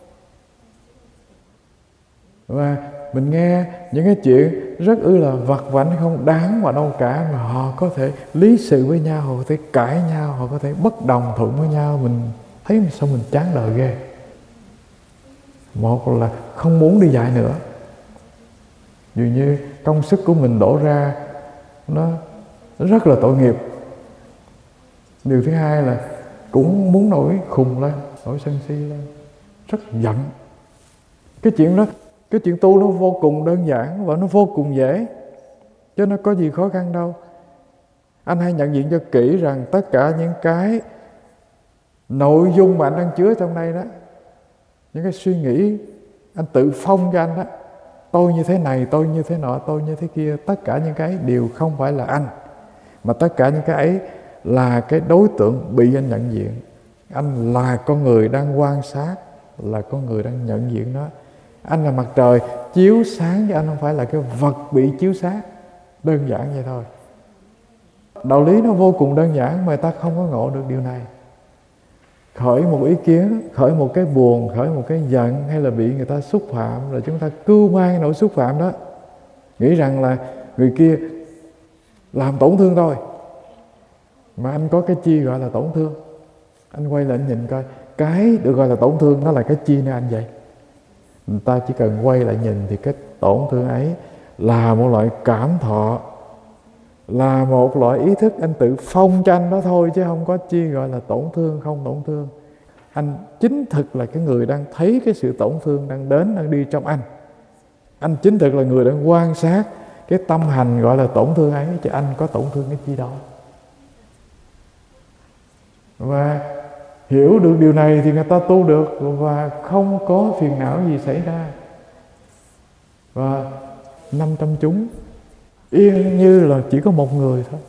Speaker 1: Và mình nghe những cái chuyện rất là vặt vãnh, không đáng vào đâu cả, mà họ có thể lý sự với nhau, họ có thể cãi nhau, họ có thể bất đồng thuận với nhau. Mình thấy sao mình chán đời ghê. Một là không muốn đi dạy nữa, dường như công sức của mình đổ ra nó rất là tội nghiệp. Điều thứ hai là cũng muốn nổi khùng lên, nổi sân si lên, rất giận. Cái chuyện đó, cái chuyện tu nó vô cùng đơn giản và nó vô cùng dễ, chứ nó có gì khó khăn đâu. Anh hãy nhận diện cho kỹ rằng tất cả những cái nội dung mà anh đang chứa trong đây đó, những cái suy nghĩ anh tự phong cho anh đó, tôi như thế này, tôi như thế nọ, tôi như thế kia, tất cả những cái đều không phải là anh, mà tất cả những cái ấy là cái đối tượng bị anh nhận diện. Anh là con người đang quan sát, là con người đang nhận diện nó. Anh là mặt trời chiếu sáng, chứ anh không phải là cái vật bị chiếu sáng. Đơn giản vậy thôi. Đạo lý nó vô cùng đơn giản mà ta không có ngộ được điều này. Khởi một ý kiến, khởi một cái buồn, khởi một cái giận, hay là bị người ta xúc phạm, rồi chúng ta cưu mang nỗi xúc phạm đó, nghĩ rằng là người kia làm tổn thương thôi. Mà anh có cái chi gọi là tổn thương? Anh quay lại anh nhìn coi, cái được gọi là tổn thương nó là cái chi nơi anh vậy? Người ta chỉ cần quay lại nhìn thì cái tổn thương ấy là một loại cảm thọ, là một loại ý thức anh tự phong cho anh đó thôi, chứ không có chi gọi là tổn thương không tổn thương. Anh chính thực là cái người đang thấy cái sự tổn thương đang đến, đang đi trong anh. Anh chính thực là người đang quan sát cái tâm hành gọi là tổn thương ấy, chứ anh có tổn thương cái chi đâu. Và hiểu được điều này thì người ta tu được và không có phiền não gì xảy ra. Và 500 chúng yên như là chỉ có một người thôi,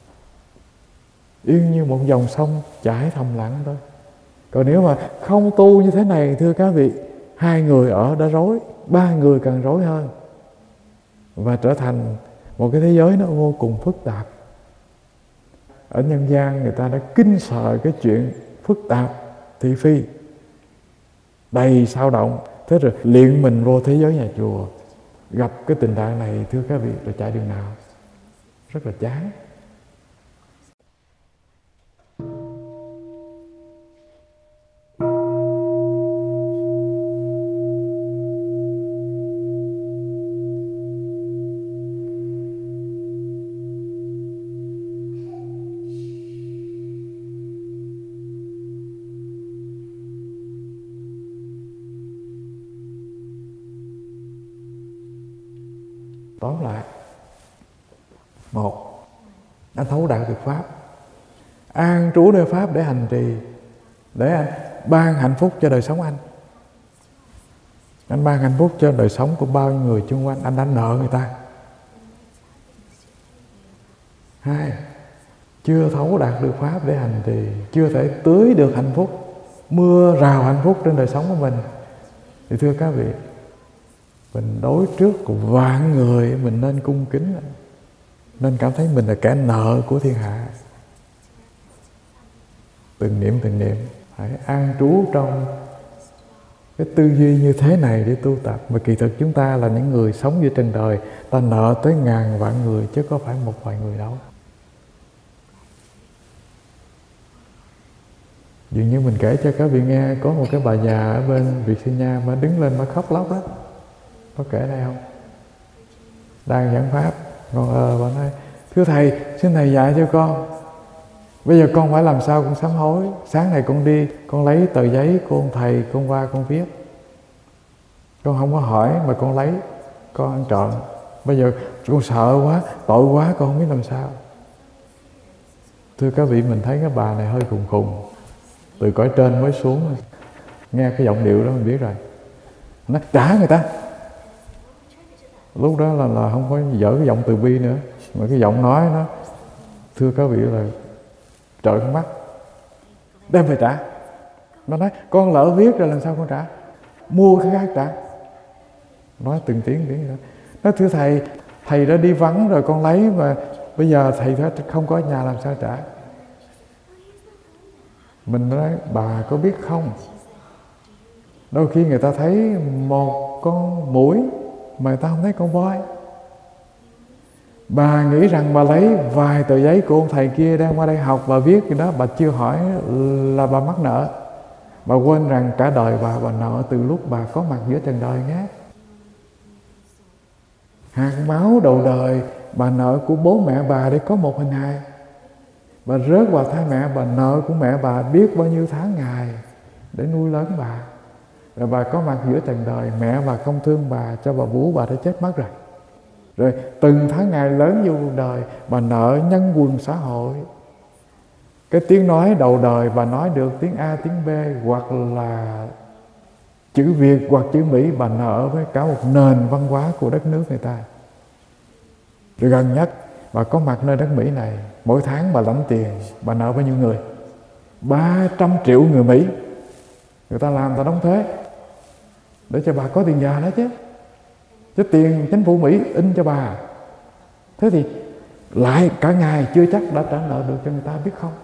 Speaker 1: yên như một dòng sông chảy thầm lặng thôi. Còn nếu mà không tu như thế này, thưa các vị, 2 người ở đã rối, 3 người càng rối hơn, và trở thành một cái thế giới nó vô cùng phức tạp. Ở nhân gian người ta đã kinh sợ cái chuyện phức tạp, thị phi, đầy sao động. Thế rồi luyện mình vô thế giới nhà chùa, gặp cái tình trạng này, thưa các vị, là chạy đường nào? Rất là chán. Tóm lại, 1, anh thấu đạt được Pháp, an trú nơi Pháp để hành trì, để anh ban hạnh phúc cho đời sống anh. Anh ban hạnh phúc cho đời sống của bao nhiêu người xung quanh, anh đã nợ người ta. 2, chưa thấu đạt được Pháp để hành trì, chưa thể tưới được hạnh phúc, mưa rào hạnh phúc trên đời sống của mình, thì thưa các vị, mình đối trước của vạn người mình nên cung kính, nên cảm thấy mình là kẻ nợ của thiên hạ. Từng niệm hãy an trú trong cái tư duy như thế này để tu tập. Mà kỳ thực chúng ta là những người sống dưới trần đời, ta nợ tới ngàn vạn người chứ có phải một vài người đâu. Dường như mình kể cho các vị nghe, có một cái bà già ở bên Virginia mà đứng lên mà khóc lóc đó. Có kể đây không? Đang giảng pháp, con bà nói: thưa thầy, xin thầy dạy cho con. Bây giờ con phải làm sao con sám hối. Sáng này con đi, con lấy tờ giấy của ông thầy, con qua con viết. Con không có hỏi mà con lấy, con ăn trộm. Bây giờ con sợ quá, tội quá, con không biết làm sao. Thưa các vị, mình thấy cái bà này hơi khùng khùng, từ cõi trên mới xuống. Nghe cái giọng điệu đó mình biết rồi. Nó trả người ta. Lúc đó là không có dở cái giọng từ bi nữa, mà cái giọng nói nó, thưa các vị, là trợn con mắt, đem về trả. Nó nói: con lỡ viết rồi làm sao con trả, mua cái khác trả. Nói từng tiếng đó. Nói: thưa thầy, thầy đã đi vắng rồi, con lấy mà bây giờ thầy không có ở nhà làm sao trả. Mình nói: bà có biết không, đôi khi người ta thấy một con muỗi mà người ta không thấy con voi. Bà nghĩ rằng bà lấy vài tờ giấy của ông thầy kia đang qua đây học, bà viết cái đó, bà chưa hỏi là bà mắc nợ. Bà quên rằng cả đời bà nợ từ lúc bà có mặt giữa trần đời nhé. Hạt máu đầu đời bà nợ của bố mẹ bà để có một hình hài. Bà rớt vào thai mẹ, bà nợ của mẹ bà biết bao nhiêu tháng ngày để nuôi lớn bà. Rồi bà có mặt giữa trần đời, mẹ bà không thương bà, cho bà bú, bà đã chết mất rồi. Rồi từng tháng ngày lớn vô đời, bà nợ nhân quần xã hội. Cái tiếng nói đầu đời bà nói được tiếng A, tiếng B, hoặc là chữ Việt hoặc chữ Mỹ, bà nợ với cả một nền văn hóa của đất nước người ta. Rồi gần nhất, bà có mặt nơi đất Mỹ này, mỗi tháng bà lãnh tiền, bà nợ bao nhiêu người? 300 triệu người Mỹ. Người ta làm, ta đóng thuế để cho bà có tiền già đó chứ. Chứ tiền chính phủ Mỹ in cho bà. Thế thì lại cả ngày chưa chắc đã trả nợ được cho người ta, biết không?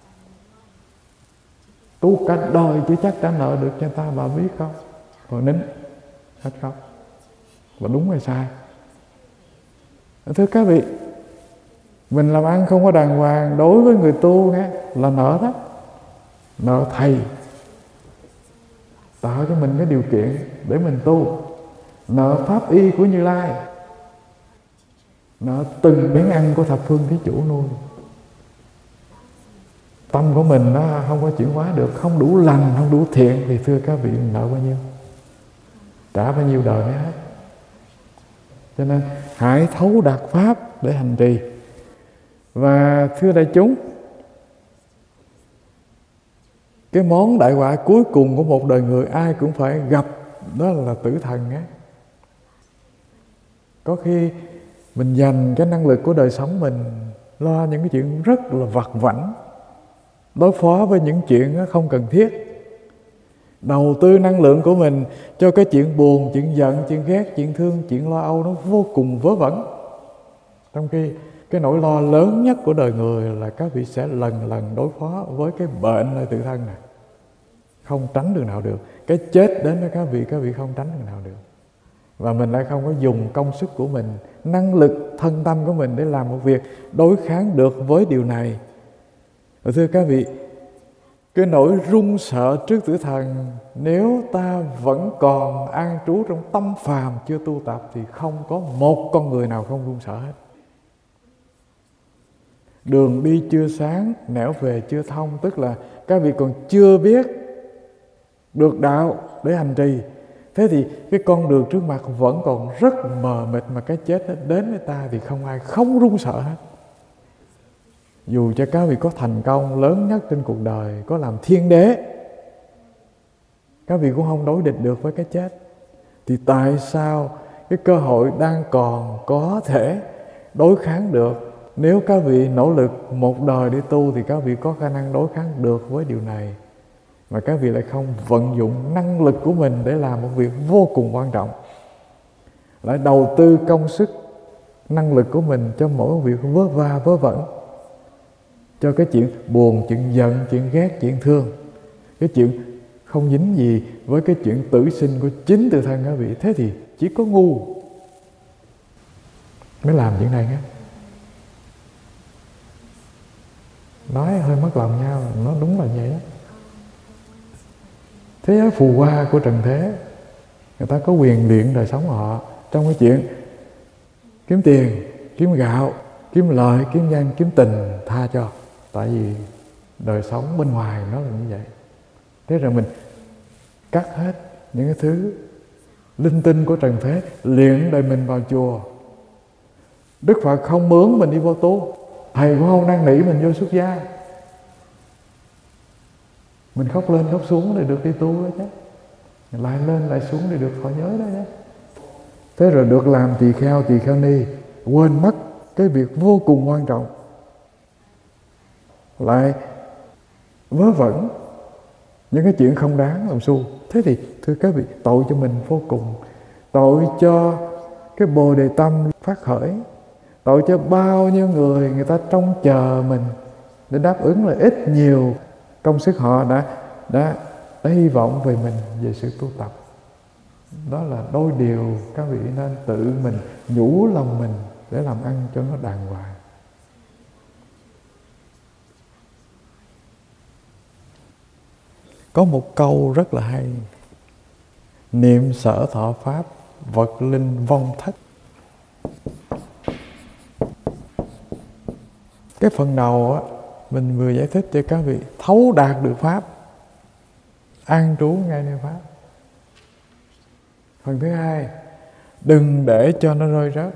Speaker 1: Tu cả đời chưa chắc trả nợ được cho người ta, bà biết không? Rồi nín, hết khóc. Và đúng hay sai? Thưa các vị, Mình làm ăn không có đàng hoàng đối với người tu nghe, là nợ đó. Nợ thầy tạo cho mình cái điều kiện để mình tu, nợ pháp y của Như Lai, nợ từng miếng ăn của thập phương thí chủ nuôi. Tâm của mình nó không có chuyển hóa được, không đủ lành, không đủ thiện, thì thưa các vị, nợ bao nhiêu, trả bao nhiêu đời mới hết. Cho nên hãy thấu đạt pháp để hành trì. Và thưa đại chúng, cái món đại họa cuối cùng của một đời người ai cũng phải gặp, đó là tử thần á. Có khi mình dành cái năng lực của đời sống mình lo những cái chuyện rất là vặt vãnh, đối phó với những chuyện không cần thiết, đầu tư năng lượng của mình cho cái chuyện buồn, chuyện giận, chuyện ghét, chuyện thương, chuyện lo âu nó vô cùng vớ vẩn. Trong khi cái nỗi lo lớn nhất của đời người là các vị sẽ lần lần đối phó với cái bệnh nơi tự thân này, không tránh được nào được. Cái chết đến với các vị không tránh được nào được. Và mình lại không có dùng công sức của mình, năng lực thân tâm của mình để làm một việc đối kháng được với điều này. Và thưa các vị, cái nỗi run sợ trước tử thần, nếu ta vẫn còn an trú trong tâm phàm chưa tu tập, thì không có một con người nào không run sợ hết. Đường đi chưa sáng, nẻo về chưa thông, tức là các vị còn chưa biết được đạo để hành trì. Thế thì cái con đường trước mặt vẫn còn rất mờ mịt, mà cái chết đến với ta thì không ai không run sợ hết. Dù cho các vị có thành công lớn nhất trên cuộc đời, có làm thiên đế, các vị cũng không đối địch được với cái chết. Thì tại sao cái cơ hội đang còn có thể đối kháng được? Nếu các vị nỗ lực một đời để tu thì các vị có khả năng đối kháng được với điều này, mà các vị lại không vận dụng năng lực của mình để làm một việc vô cùng quan trọng, lại đầu tư công sức, năng lực của mình cho mỗi việc vớ va vớ vẩn, cho cái chuyện buồn, chuyện giận, chuyện ghét, chuyện thương, cái chuyện không dính gì với cái chuyện tử sinh của chính tự thân các vị. Thế thì chỉ có ngu mới làm chuyện này nhé. Nói hơi mất lòng nhau, nó đúng là vậy đó. Thế giới phù hoa của trần thế, người ta có quyền luyện đời sống họ trong cái chuyện kiếm tiền, kiếm gạo, kiếm lợi, kiếm danh, kiếm tình, tha cho. Tại vì đời sống bên ngoài nó là như vậy. Thế rồi mình cắt hết những cái thứ linh tinh của trần thế, luyện đời mình vào chùa. Đức Phật không mướn mình đi vô tu, thầy cũng không năn nỉ mình vô xuất gia. Mình khóc lên khóc xuống để được đi tu đó chứ, lại lên lại xuống để được thọ giới đó chứ. Thế rồi được làm tỳ kheo ni, quên mất cái việc vô cùng quan trọng, lại vớ vẩn những cái chuyện không đáng làm xu. Thế thì thưa các vị, tội cho mình vô cùng, tội cho cái bồ đề tâm phát khởi, tội cho bao nhiêu người ta trông chờ mình để đáp ứng là ít nhiều công sức họ đã hy vọng về mình, về sự tu tập. Đó là đôi điều các vị nên tự mình nhủ lòng mình để làm ăn cho nó đàng hoàng. Có một câu rất là hay: niệm sở thọ pháp, vật linh vong thất. Cái phần đầu á, mình vừa giải thích cho các vị thấu đạt được pháp, an trú ngay nơi pháp. Phần thứ hai, đừng để cho nó rơi rớt.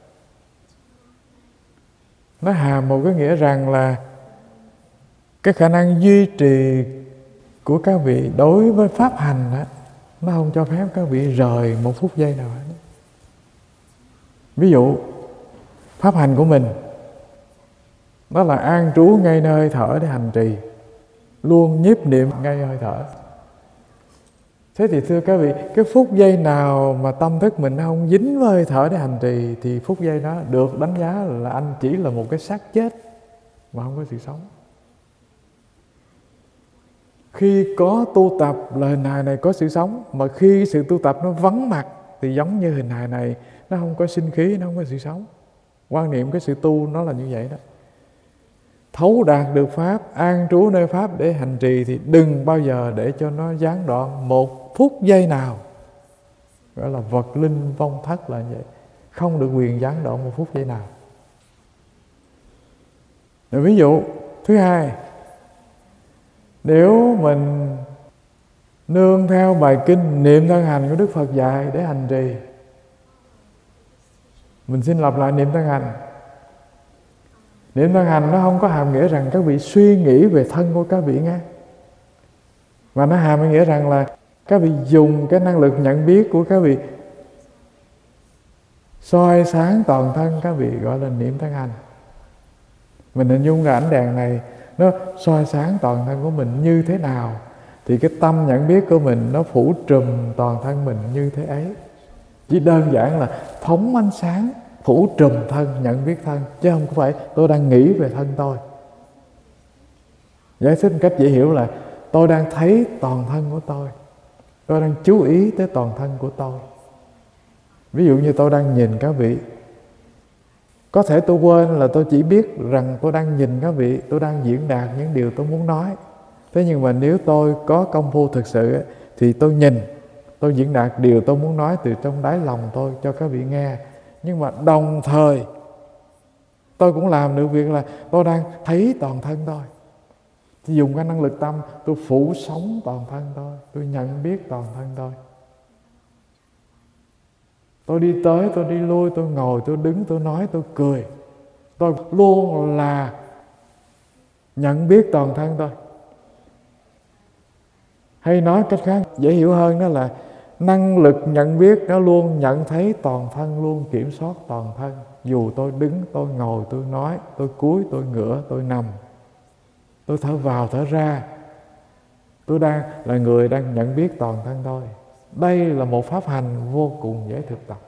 Speaker 1: Nó hàm một cái nghĩa rằng là cái khả năng duy trì của các vị đối với pháp hành đó, nó không cho phép các vị rời một phút giây nào hết. Ví dụ pháp hành của mình đó là an trú ngay nơi hơi thở để hành trì, luôn nhiếp niệm ngay hơi thở. Thế thì thưa các vị, cái phút giây nào mà tâm thức mình nó không dính với hơi thở để hành trì thì phút giây đó được đánh giá là anh chỉ là một cái xác chết mà không có sự sống. Khi có tu tập là hình hài này có sự sống, mà khi sự tu tập nó vắng mặt thì giống như hình hài này nó không có sinh khí, nó không có sự sống. Quan niệm cái sự tu nó là như vậy đó. Thấu đạt được Pháp, an trú nơi Pháp để hành trì thì đừng bao giờ để cho nó gián đoạn một phút giây nào. Gọi là vật linh vong thất là như vậy. Không được quyền gián đoạn một phút giây nào. Rồi ví dụ thứ hai, nếu mình nương theo bài kinh niệm thân hành của Đức Phật dạy để hành trì, mình xin lặp lại niệm thân hành. Niệm thân hành nó không có hàm nghĩa rằng các vị suy nghĩ về thân của các vị nghe, mà nó hàm nghĩa rằng là các vị dùng cái năng lực nhận biết của các vị soi sáng toàn thân các vị, gọi là niệm thân hành. Mình hình dung ra ánh đèn này nó soi sáng toàn thân của mình như thế nào thì cái tâm nhận biết của mình nó phủ trùm toàn thân mình như thế ấy. Chỉ đơn giản là phóng ánh sáng phủ trùm thân, nhận biết thân, chứ không phải tôi đang nghĩ về thân tôi. Giải thích một cách dễ hiểu là tôi đang thấy toàn thân của tôi đang chú ý tới toàn thân của tôi. Ví dụ như tôi đang nhìn các vị, có thể tôi quên là tôi chỉ biết rằng tôi đang nhìn các vị, tôi đang diễn đạt những điều tôi muốn nói. Thế nhưng mà nếu tôi có công phu thực sự thì tôi nhìn, tôi diễn đạt điều tôi muốn nói từ trong đáy lòng tôi cho các vị nghe. Nhưng mà đồng thời tôi cũng làm được việc là tôi đang thấy toàn thân tôi. Thì dùng cái năng lực tâm tôi phủ sống toàn thân tôi nhận biết toàn thân tôi. Tôi đi tới, tôi đi lui, tôi ngồi, tôi đứng, tôi nói, tôi cười. Tôi luôn là nhận biết toàn thân tôi. Hay nói cách khác dễ hiểu hơn đó là năng lực nhận biết nó luôn nhận thấy toàn thân, luôn kiểm soát toàn thân. Dù tôi đứng, tôi ngồi, tôi nói, tôi cúi, tôi ngửa, tôi nằm, tôi thở vào, thở ra, tôi đang là người đang nhận biết toàn thân tôi. Đây là một pháp hành vô cùng dễ thực tập.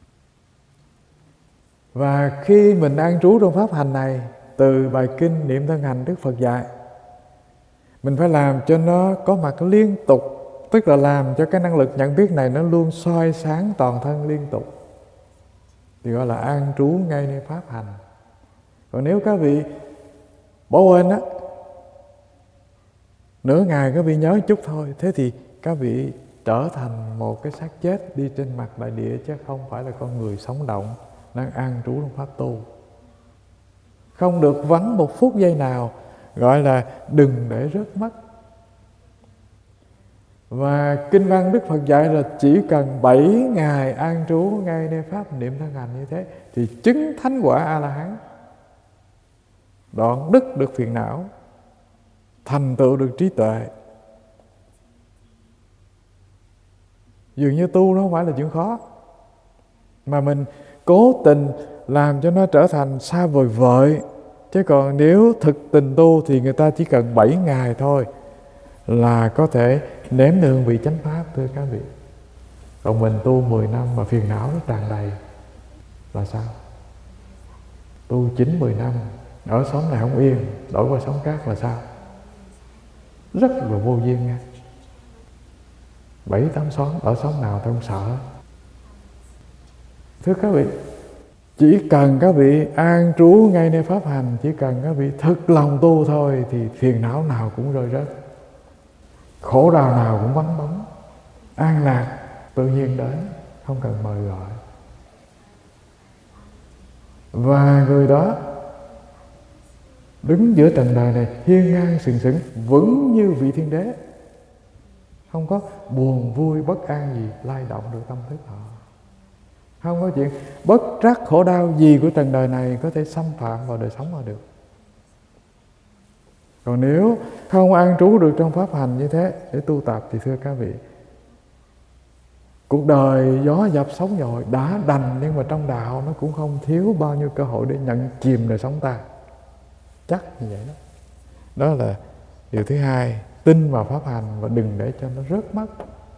Speaker 1: Và khi mình an trú trong pháp hành này, từ bài kinh niệm thân hành Đức Phật dạy, mình phải làm cho nó có mặt liên tục, tức là làm cho cái năng lực nhận biết này nó luôn soi sáng toàn thân liên tục, thì gọi là an trú ngay nơi pháp hành. Còn nếu các vị bỏ quên á, nửa ngày các vị nhớ chút thôi, thế thì các vị trở thành một cái xác chết đi trên mặt đại địa, chứ không phải là con người sống động đang an trú trong pháp tu. Không được vắng một phút giây nào, gọi là đừng để rớt mất. Và kinh văn Đức Phật dạy là chỉ cần 7 ngày an trú ngay nơi pháp niệm thân hành như thế thì chứng thánh quả A-la-hán, đoạn đứt được phiền não, thành tựu được trí tuệ. Dường như tu nó không phải là chuyện khó, mà mình cố tình làm cho nó trở thành xa vời vợi. Chứ còn nếu thực tình tu thì người ta chỉ cần 7 ngày thôi là có thể nếm được hương vị chánh pháp, thưa các vị. Còn mình tu 10 năm mà phiền não nó tràn đầy là sao? Tu 9-10 năm, ở xóm này không yên, đổi qua xóm khác là sao? Rất là vô duyên nha. 7-8 xóm, ở xóm nào tôi không sợ. Thưa các vị, chỉ cần các vị an trú ngay nơi pháp hành, chỉ cần các vị thực lòng tu thôi thì phiền não nào cũng rơi rớt, khổ đau nào cũng vắng bóng, an lạc tự nhiên đến, không cần mời gọi. Và người đó đứng giữa trần đời này hiên ngang sừng sững, vững như vị thiên đế, không có buồn vui bất an gì lay động được tâm thức họ. Không có chuyện bất trắc khổ đau gì của trần đời này có thể xâm phạm vào đời sống họ được. Còn nếu không an trú được trong pháp hành như thế để tu tập thì thưa các vị, cuộc đời gió dập sóng dội đã đành, nhưng mà trong đạo nó cũng không thiếu bao nhiêu cơ hội để nhận chìm đời sống ta. Chắc như vậy đó. Đó là điều thứ hai, tin vào pháp hành và đừng để cho nó rớt mất.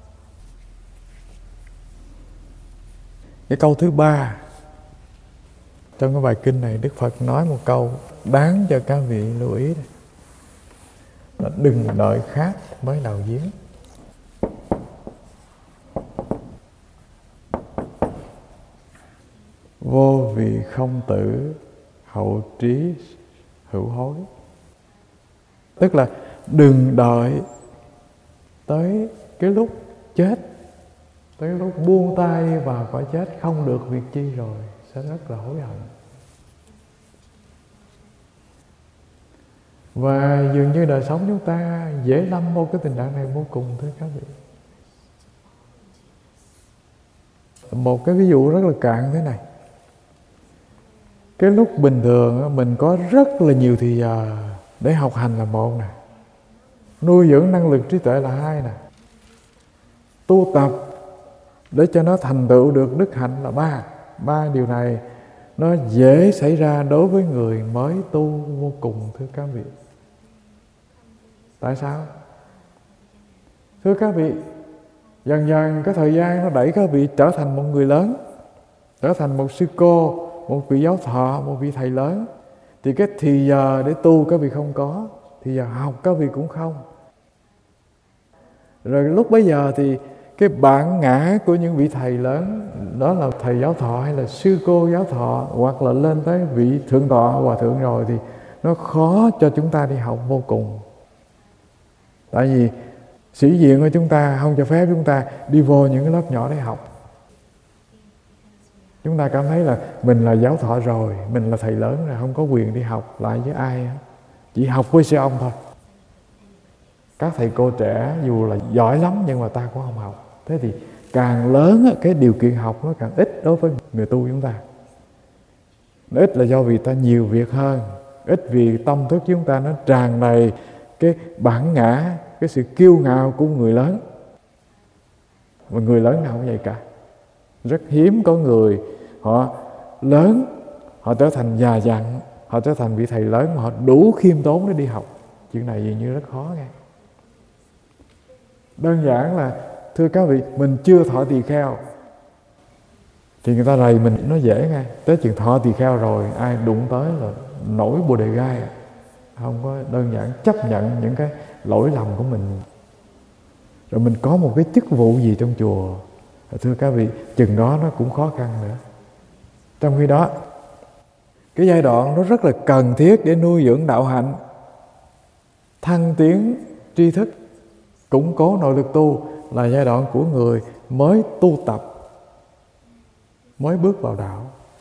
Speaker 1: Cái câu thứ ba trong cái bài kinh này, Đức Phật nói một câu đáng cho các vị lưu ý này, là đừng đợi khát mới đào giếng. Vô vì không tử, hậu trí hữu hối. Tức là đừng đợi tới cái lúc chết, tới lúc buông tay vào cõi chết không được việc chi rồi sẽ rất là hối hận. Và dường như đời sống chúng ta dễ lâm vô cái tình trạng này vô cùng, thưa các vị. Một cái ví dụ rất là cạn thế này. Cái lúc bình thường mình có rất là nhiều thì giờ để học hành là một nè, nuôi dưỡng năng lực trí tuệ là hai nè, tu tập để cho nó thành tựu được đức hạnh là ba. Ba điều này nó dễ xảy ra đối với người mới tu vô cùng, thưa các vị. Tại sao? Thưa các vị, dần dần cái thời gian nó đẩy các vị trở thành một người lớn, trở thành một sư cô, một vị giáo thọ, một vị thầy lớn. Thì cái thì giờ để tu các vị không có, thì giờ học các vị cũng không. Rồi lúc bấy giờ thì cái bản ngã của những vị thầy lớn, đó là thầy giáo thọ hay là sư cô giáo thọ, hoặc là lên tới vị thượng tọa hòa thượng rồi, thì nó khó cho chúng ta đi học vô cùng. Tại vì sĩ diện của chúng ta không cho phép chúng ta đi vô những cái lớp nhỏ để học. Chúng ta cảm thấy là mình là giáo thọ rồi, mình là thầy lớn rồi, không có quyền đi học lại với ai, chỉ học với sư ông thôi. Các thầy cô trẻ dù là giỏi lắm nhưng mà ta cũng không học. Thế thì càng lớn cái điều kiện học nó càng ít đối với người tu chúng ta. Nó ít là do vì ta nhiều việc hơn, ít vì tâm thức chúng ta nó tràn đầy cái bản ngã, cái sự kiêu ngạo của người lớn. Mà người lớn nào cũng vậy cả. Rất hiếm có người họ lớn, họ trở thành già dặn, họ trở thành vị thầy lớn mà họ đủ khiêm tốn để đi học. Chuyện này dường như rất khó nghe. Đơn giản là thưa các vị, mình chưa thọ tỳ kheo thì người ta rầy mình nó dễ nghe. Tới chuyện thọ tỳ kheo rồi ai đụng tới là nổi bồ đề gai. Không có đơn giản chấp nhận những cái lỗi lầm của mình. Rồi mình có một cái chức vụ gì trong chùa, thưa các vị, chừng đó nó cũng khó khăn nữa. Trong khi đó cái giai đoạn nó rất là cần thiết để nuôi dưỡng đạo hạnh, thăng tiến tri thức, củng cố nội lực tu, là giai đoạn của người mới tu tập, mới bước vào đạo.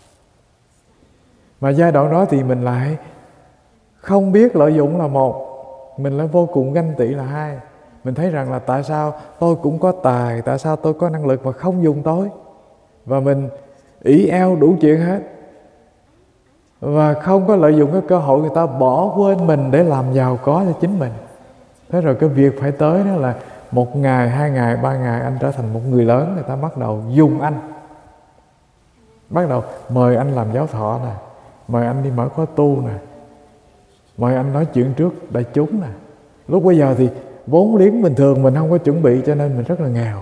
Speaker 1: Mà giai đoạn đó thì mình lại không biết lợi dụng là một, mình lại vô cùng ganh tị là hai. Mình thấy rằng là tại sao tôi cũng có tài, tại sao tôi có năng lực mà không dùng tôi. Và mình ỷ eo đủ chuyện hết. Và không có lợi dụng cái cơ hội người ta bỏ quên mình để làm giàu có cho chính mình. Thế rồi cái việc phải tới đó là 1 ngày, 2 ngày, 3 ngày anh trở thành một người lớn, người ta bắt đầu dùng anh. Bắt đầu mời anh làm giáo thọ nè, mời anh đi mở khóa tu nè, mời anh nói chuyện trước đại chúng nè. Lúc bây giờ thì vốn liếng bình thường mình không có chuẩn bị cho nên mình rất là nghèo.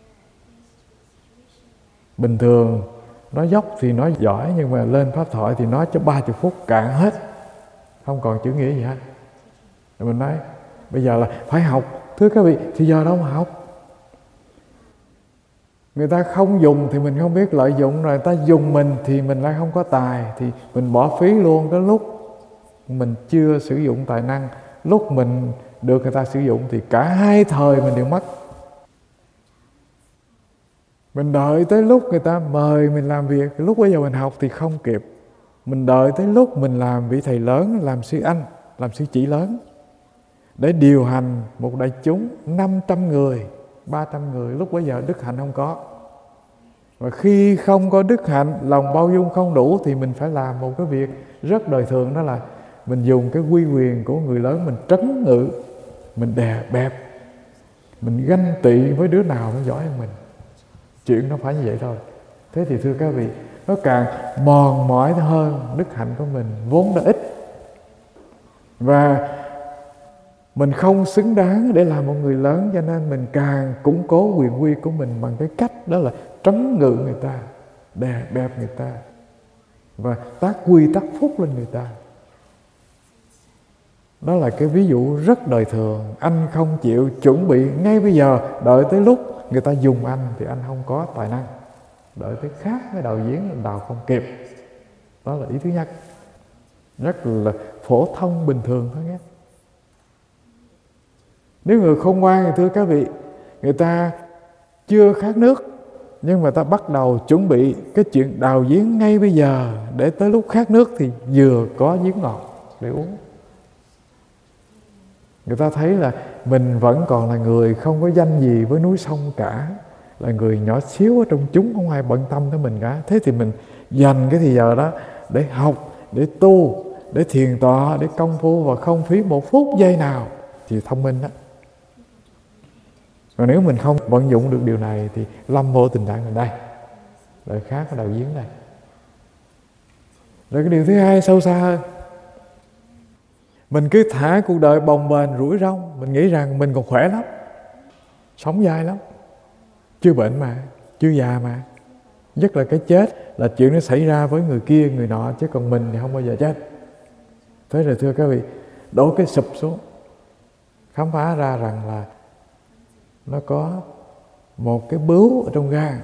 Speaker 1: Bình thường nói dốc thì nói giỏi, nhưng mà lên pháp thoại thì nói cho 30 phút cạn hết, không còn chữ nghĩa gì hết. Rồi mình nói bây giờ là phải học. Thưa các vị, thì giờ đâu mà học. Người ta không dùng thì mình không biết lợi dụng, rồi người ta dùng mình thì mình lại không có tài, thì mình bỏ phí luôn cái lúc mình chưa sử dụng tài năng. Lúc mình được người ta sử dụng thì cả hai thời mình đều mất. Mình đợi tới lúc người ta mời mình làm việc, lúc bây giờ mình học thì không kịp. Mình đợi tới lúc mình làm vị thầy lớn, làm sư anh, làm sư chỉ lớn, để điều hành một đại chúng 500 người, 300 người. Lúc bấy giờ đức hạnh không có. Và khi không có đức hạnh, lòng bao dung không đủ, thì mình phải làm một cái việc rất đời thường, đó là mình dùng cái uy quyền của người lớn mình trấn ngự, mình đè bẹp, mình ganh tị với đứa nào nó giỏi hơn mình. Chuyện nó phải như vậy thôi. Thế thì thưa các vị, nó càng mòn mỏi hơn đức hạnh của mình vốn đã ít. Và mình không xứng đáng để làm một người lớn, cho nên mình càng củng cố quyền uy của mình bằng cái cách đó là trấn ngự người ta, đè bẹp người ta, và tác quy tác phúc lên người ta. Đó là cái ví dụ rất đời thường. Anh không chịu chuẩn bị ngay bây giờ, đợi tới lúc người ta dùng anh thì anh không có tài năng. Đợi tới khác mới đạo diễn, đào không kịp. Đó là ý thứ nhất, rất là phổ thông bình thường thôi nhé. Nếu người khôn ngoan thì thưa các vị, người ta chưa khát nước nhưng mà ta bắt đầu chuẩn bị cái chuyện đào giếng ngay bây giờ, để tới lúc khát nước thì vừa có giếng ngọt để uống. Người ta thấy là mình vẫn còn là người không có danh gì với núi sông cả, là người nhỏ xíu ở trong chúng, không ai bận tâm tới mình cả. Thế thì mình dành cái thời giờ đó để học, để tu, để thiền tọa, để công phu, và không phí một phút giây nào thì thông minh đó. Còn nếu mình không vận dụng được điều này thì lâm vô tình trạng là đây, đời khác có đào giếng đây. Rồi cái điều thứ hai sâu xa hơn, mình cứ thả cuộc đời bồng bềnh rủi rom, mình nghĩ rằng mình còn khỏe lắm, sống dai lắm, chưa bệnh mà, chưa già mà. Nhất là cái chết là chuyện nó xảy ra với người kia, người nọ, chứ còn mình thì không bao giờ chết. Thế rồi thưa các vị, đổ cái sụp xuống, khám phá ra rằng là nó có một cái bướu ở trong gan,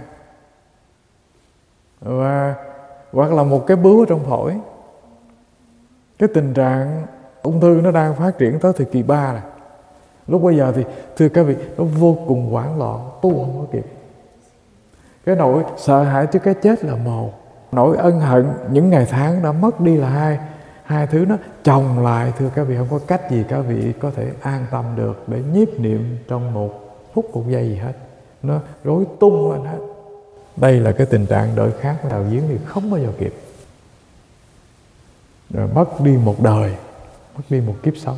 Speaker 1: và hoặc là một cái bướu ở trong phổi. Cái tình trạng ung thư nó đang phát triển tới thời kỳ 3 này. Lúc bây giờ thì thưa các vị, nó vô cùng hoảng loạn, tu không có kịp. Cái nỗi sợ hãi trước cái chết là một, nỗi ân hận những ngày tháng đã mất đi là hai. Hai thứ nó chồng lại, thưa các vị, không có cách gì các vị có thể an tâm được để nhiếp niệm trong một phút một giây gì hết. Nó rối tung lên hết. Đây là cái tình trạng đợi khác của đào giếng thì không bao giờ kịp. Rồi mất đi một đời, mất đi một kiếp sống.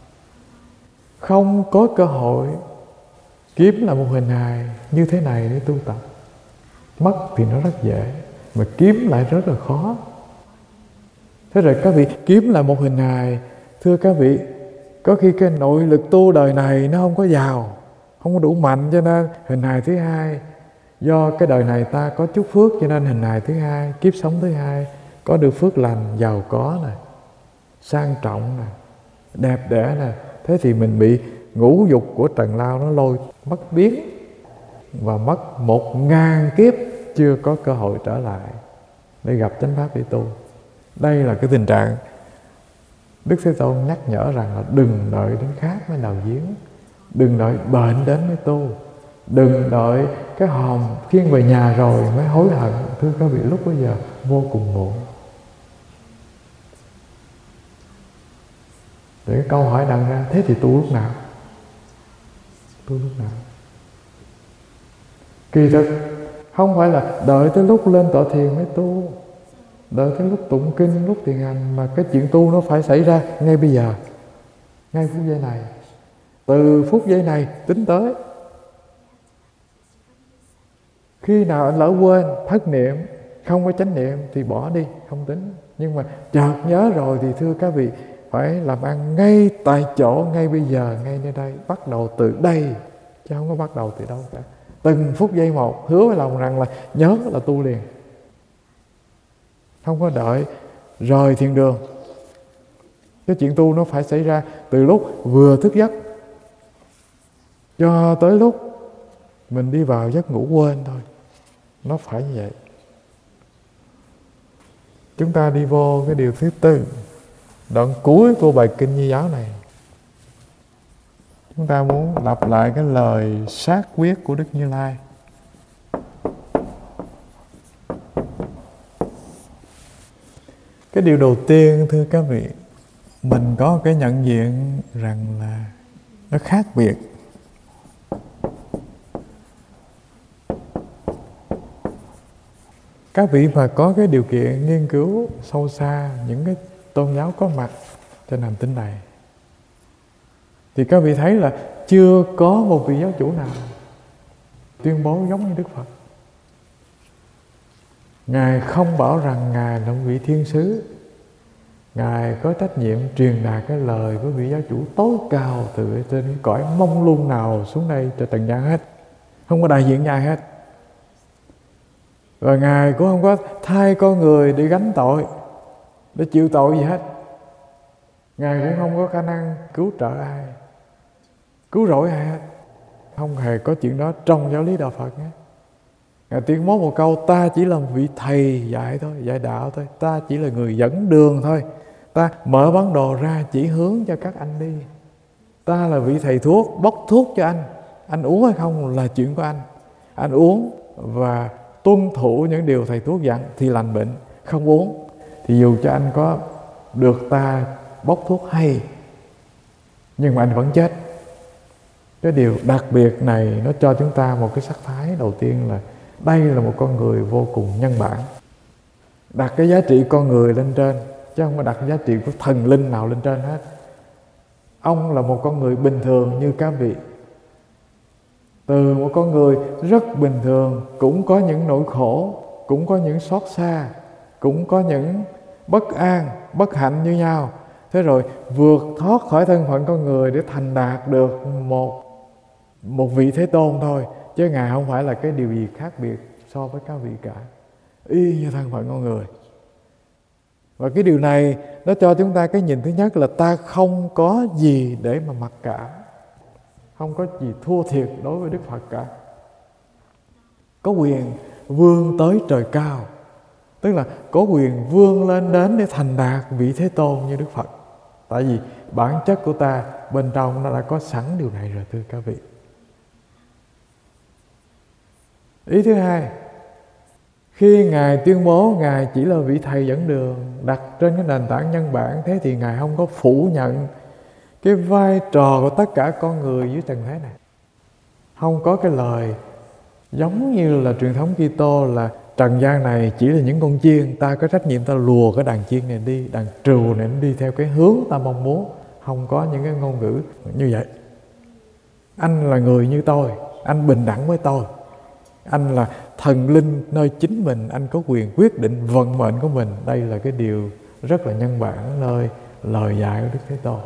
Speaker 1: Không có cơ hội kiếm là một hình hài như thế này để tu tập. Mất thì nó rất dễ, mà kiếm lại rất là khó. Thế rồi các vị kiếm lại một hình hài, thưa các vị, có khi cái nội lực tu đời này nó không có giàu, không có đủ mạnh, cho nên hình hài thứ hai, do cái đời này ta có chút phước, cho nên hình hài thứ hai, kiếp sống thứ hai có được phước lành, giàu có nè, sang trọng nè, đẹp đẽ nè. Thế thì mình bị ngũ dục của trần lao nó lôi mất biến, và mất 1000 kiếp chưa có cơ hội trở lại để gặp chánh pháp để tu. Đây là cái tình trạng Đức Thế Tôn nhắc nhở rằng là đừng đợi đến khác mới đào giếng, đừng đợi bệnh đến mới tu, đừng đợi cái hòm khiêng về nhà rồi mới hối hận. Thưa các vị, lúc bây giờ vô cùng muộn. Để cái câu hỏi đặt ra, thế thì tu lúc nào? Tu lúc nào? Kỳ thực không phải là đợi tới lúc lên tọa thiền mới tu, đợi tới lúc tụng kinh, lúc thiền hành, mà cái chuyện tu nó phải xảy ra ngay bây giờ, ngay phút giây này. Từ phút giây này tính tới. Khi nào anh lỡ quên, thất niệm, không có chánh niệm thì bỏ đi, không tính. Nhưng mà chợt nhớ rồi thì thưa các vị, phải làm ăn ngay tại chỗ, ngay bây giờ, ngay nơi đây. Bắt đầu từ đây, chứ không có bắt đầu từ đâu cả. Từng phút giây một, hứa với lòng rằng là nhớ là tu liền. Không có đợi rời thiền đường. Cái chuyện tu nó phải xảy ra từ lúc vừa thức giấc cho tới lúc mình đi vào giấc ngủ quên thôi. Nó phải như vậy. Chúng ta đi vô cái điều thứ tư, đoạn cuối của bài kinh Nhi giáo này. Chúng ta muốn lặp lại cái lời xác quyết của Đức Như Lai. Cái điều đầu tiên, thưa các vị, mình có cái nhận diện rằng là nó khác biệt. Các vị mà có cái điều kiện nghiên cứu sâu xa những cái tôn giáo có mặt trên hành tinh này, thì các vị thấy là chưa có một vị giáo chủ nào tuyên bố giống như Đức Phật. Ngài không bảo rằng Ngài là một vị thiên sứ. Ngài có trách nhiệm truyền đạt cái lời của vị giáo chủ tối cao từ trên cái cõi mông lung nào xuống đây cho trần gian hết. Không có đại diện với ai hết. Và Ngài cũng không có thay con người để gánh tội, để chịu tội gì hết. Ngài cũng không có khả năng cứu trợ ai, cứu rỗi ai hết. Không hề có chuyện đó trong giáo lý Đạo Phật nhé. Ngài tuyên bố một câu: ta chỉ là một vị thầy dạy thôi, dạy đạo thôi, ta chỉ là người dẫn đường thôi, ta mở bản đồ ra chỉ hướng cho các anh đi. Ta là vị thầy thuốc, bốc thuốc cho anh uống hay không là chuyện của anh uống và tuân thủ những điều thầy thuốc dặn thì lành bệnh, không uống thì dù cho anh có được ta bốc thuốc hay nhưng mà anh vẫn chết. Cái điều đặc biệt này nó cho chúng ta một cái sắc thái đầu tiên là đây là một con người vô cùng nhân bản, đặt cái giá trị con người lên trên chứ không có đặt giá trị của thần linh nào lên trên hết. Ông là một con người bình thường như các vị. Từ một con người rất bình thường, cũng có những nỗi khổ, cũng có những xót xa, cũng có những bất an, bất hạnh như nhau. Thế rồi vượt thoát khỏi thân phận con người để thành đạt được một vị Thế Tôn thôi. Chứ Ngài không phải là cái điều gì khác biệt so với các vị cả, y như thân phận con người. Và cái điều này nó cho chúng ta cái nhìn thứ nhất là ta không có gì để mà mặc cảm, không có gì thua thiệt đối với Đức Phật cả. Có quyền vươn tới trời cao, tức là có quyền vươn lên đến để thành đạt vị Thế Tôn như Đức Phật. Tại vì bản chất của ta bên trong nó đã có sẵn điều này rồi thưa các vị. Ý thứ hai, khi Ngài tuyên bố Ngài chỉ là vị thầy dẫn đường đặt trên cái nền tảng nhân bản, thế thì Ngài không có phủ nhận cái vai trò của tất cả con người dưới trần thế này. Không có cái lời giống như là truyền thống Kitô là trần gian này chỉ là những con chiên, ta có trách nhiệm ta lùa cái đàn chiên này đi, đàn trừu này nó đi theo cái hướng ta mong muốn. Không có những cái ngôn ngữ như vậy. Anh là người như tôi, anh bình đẳng với tôi, anh là thần linh nơi chính mình, anh có quyền quyết định vận mệnh của mình. Đây là cái điều rất là nhân bản nơi lời dạy của Đức Thế Tôn.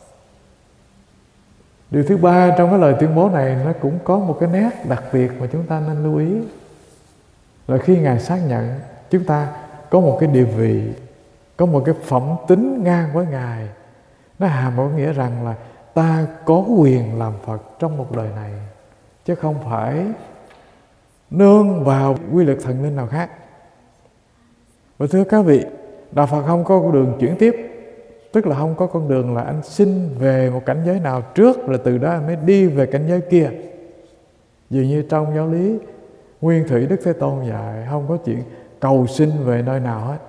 Speaker 1: Điều thứ ba trong cái lời tuyên bố này nó cũng có một cái nét đặc biệt mà chúng ta nên lưu ý, là khi Ngài xác nhận chúng ta có một cái địa vị, có một cái phẩm tính ngang với Ngài. Nó hàm có nghĩa rằng là ta có quyền làm Phật trong một đời này, chứ không phải nương vào quy luật thần linh nào khác. Và thưa các vị, Đạo Phật không có con đường chuyển tiếp, tức là không có con đường là anh sinh về một cảnh giới nào trước rồi từ đó anh mới đi về cảnh giới kia. Dường như trong giáo lý Nguyên Thủy Đức Thế Tôn dạy không có chuyện cầu sinh về nơi nào hết.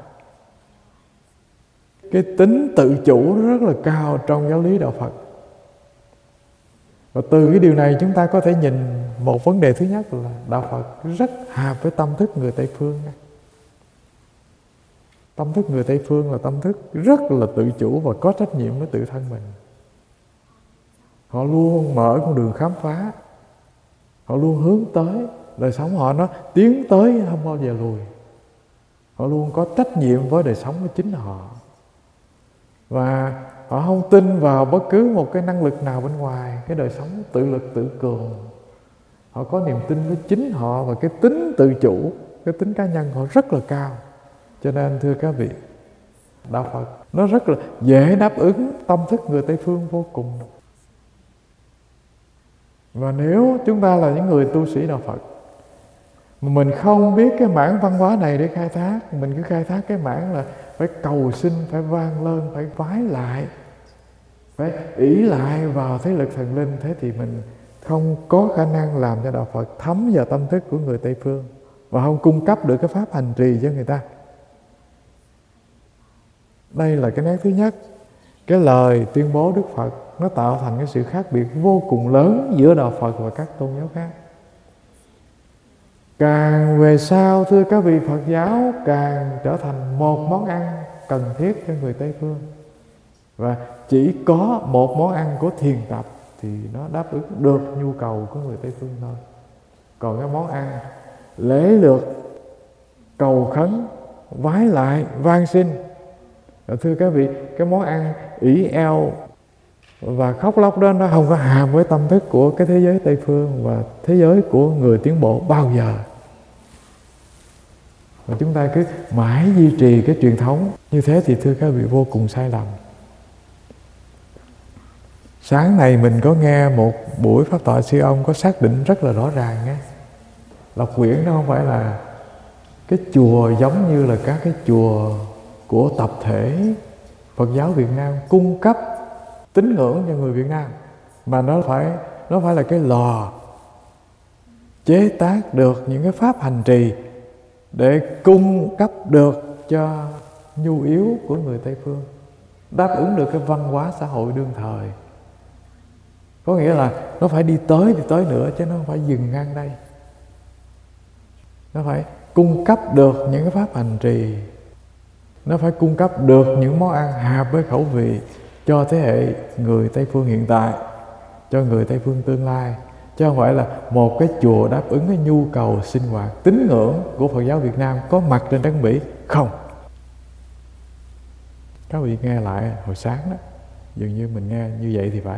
Speaker 1: Cái tính tự chủ rất là cao trong giáo lý Đạo Phật. Và từ cái điều này chúng ta có thể nhìn một vấn đề thứ nhất là Đạo Phật rất hợp với tâm thức người Tây Phương. Tâm thức người Tây Phương là tâm thức rất là tự chủ và có trách nhiệm với tự thân mình. Họ luôn mở con đường khám phá, họ luôn hướng tới, đời sống họ nó tiến tới không bao giờ lùi. Họ luôn có trách nhiệm với đời sống của chính họ. Và họ không tin vào bất cứ một cái năng lực nào bên ngoài, cái đời sống tự lực tự cường. Họ có niềm tin với chính họ và cái tính tự chủ, cái tính cá nhân họ rất là cao. Cho nên thưa các vị, Đạo Phật nó rất là dễ đáp ứng tâm thức người Tây Phương vô cùng. Và nếu chúng ta là những người tu sĩ Đạo Phật mà mình không biết cái mảng văn hóa này để khai thác, mình cứ khai thác cái mảng là phải cầu xin, phải vang lên, phải vái lại, phải ỷ lại vào thế lực thần linh, thế thì mình không có khả năng làm cho Đạo Phật thấm vào tâm thức của người Tây Phương và không cung cấp được cái pháp hành trì cho người ta. Đây là cái nét thứ nhất. Cái lời tuyên bố Đức Phật nó tạo thành cái sự khác biệt vô cùng lớn giữa Đạo Phật và các tôn giáo khác. Càng về sau thưa các vị, Phật giáo càng trở thành một món ăn cần thiết cho người Tây Phương. Và chỉ có một món ăn của thiền tập thì nó đáp ứng được nhu cầu của người Tây Phương thôi. Còn cái món ăn lễ lược, cầu khấn, vái lại, van xin, thưa các vị, cái món ăn ỷ eo và khóc lóc đó nó không có hàm với tâm thức của cái thế giới Tây Phương và thế giới của người tiến bộ bao giờ. Và chúng ta cứ mãi duy trì cái truyền thống như thế thì thưa các vị vô cùng sai lầm. Sáng này mình có nghe một buổi pháp thoại sư ông có xác định rất là rõ ràng nhé. Lộc Quyển nó không phải là cái chùa giống như là các cái chùa của tập thể Phật giáo Việt Nam cung cấp tín ngưỡng cho người Việt Nam, mà nó phải là cái lò chế tác được những cái pháp hành trì để cung cấp được cho nhu yếu của người Tây Phương, đáp ứng được cái văn hóa xã hội đương thời. Có nghĩa là nó phải đi tới nữa, chứ nó không phải dừng ngang đây. Nó phải cung cấp được những cái pháp hành trì, nó phải cung cấp được những món ăn hợp với khẩu vị cho thế hệ người Tây Phương hiện tại, cho người Tây Phương tương lai, chứ không phải là một cái chùa đáp ứng cái nhu cầu sinh hoạt tín ngưỡng của Phật giáo Việt Nam có mặt trên đất Mỹ. Không. Các vị nghe lại hồi sáng đó, dường như mình nghe như vậy thì phải.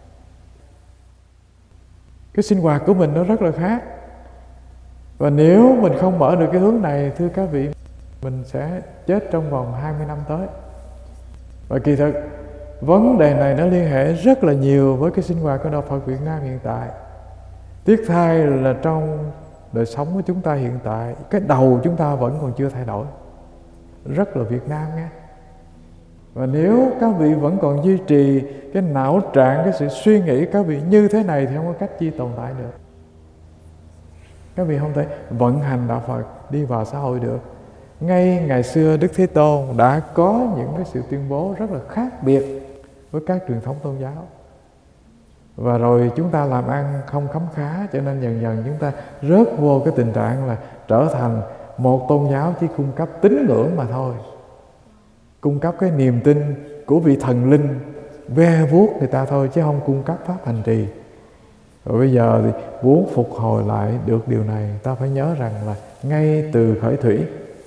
Speaker 1: Cái sinh hoạt của mình nó rất là khác. Và nếu mình không mở được cái hướng này, thưa các vị, mình sẽ chết trong vòng 20 năm tới. Và kỳ thực vấn đề này nó liên hệ rất là nhiều với cái sinh hoạt của Đạo Phật Việt Nam hiện tại. Tiếc thay là trong đời sống của chúng ta hiện tại, cái đầu chúng ta vẫn còn chưa thay đổi, rất là Việt Nam nghe. Và nếu các vị vẫn còn duy trì cái não trạng, cái sự suy nghĩ các vị như thế này thì không có cách chi tồn tại được. Các vị không thể vận hành Đạo Phật đi vào xã hội được. Ngay ngày xưa Đức Thế Tôn đã có những cái sự tuyên bố rất là khác biệt với các truyền thống tôn giáo. Và rồi chúng ta làm ăn không khấm khá, cho nên dần dần chúng ta rớt vô cái tình trạng là trở thành một tôn giáo chỉ cung cấp tín ngưỡng mà thôi, cung cấp cái niềm tin của vị thần linh ve vuốt người ta thôi, chứ không cung cấp pháp hành trì. Rồi bây giờ thì muốn phục hồi lại được điều này, ta phải nhớ rằng là ngay từ khởi thủy,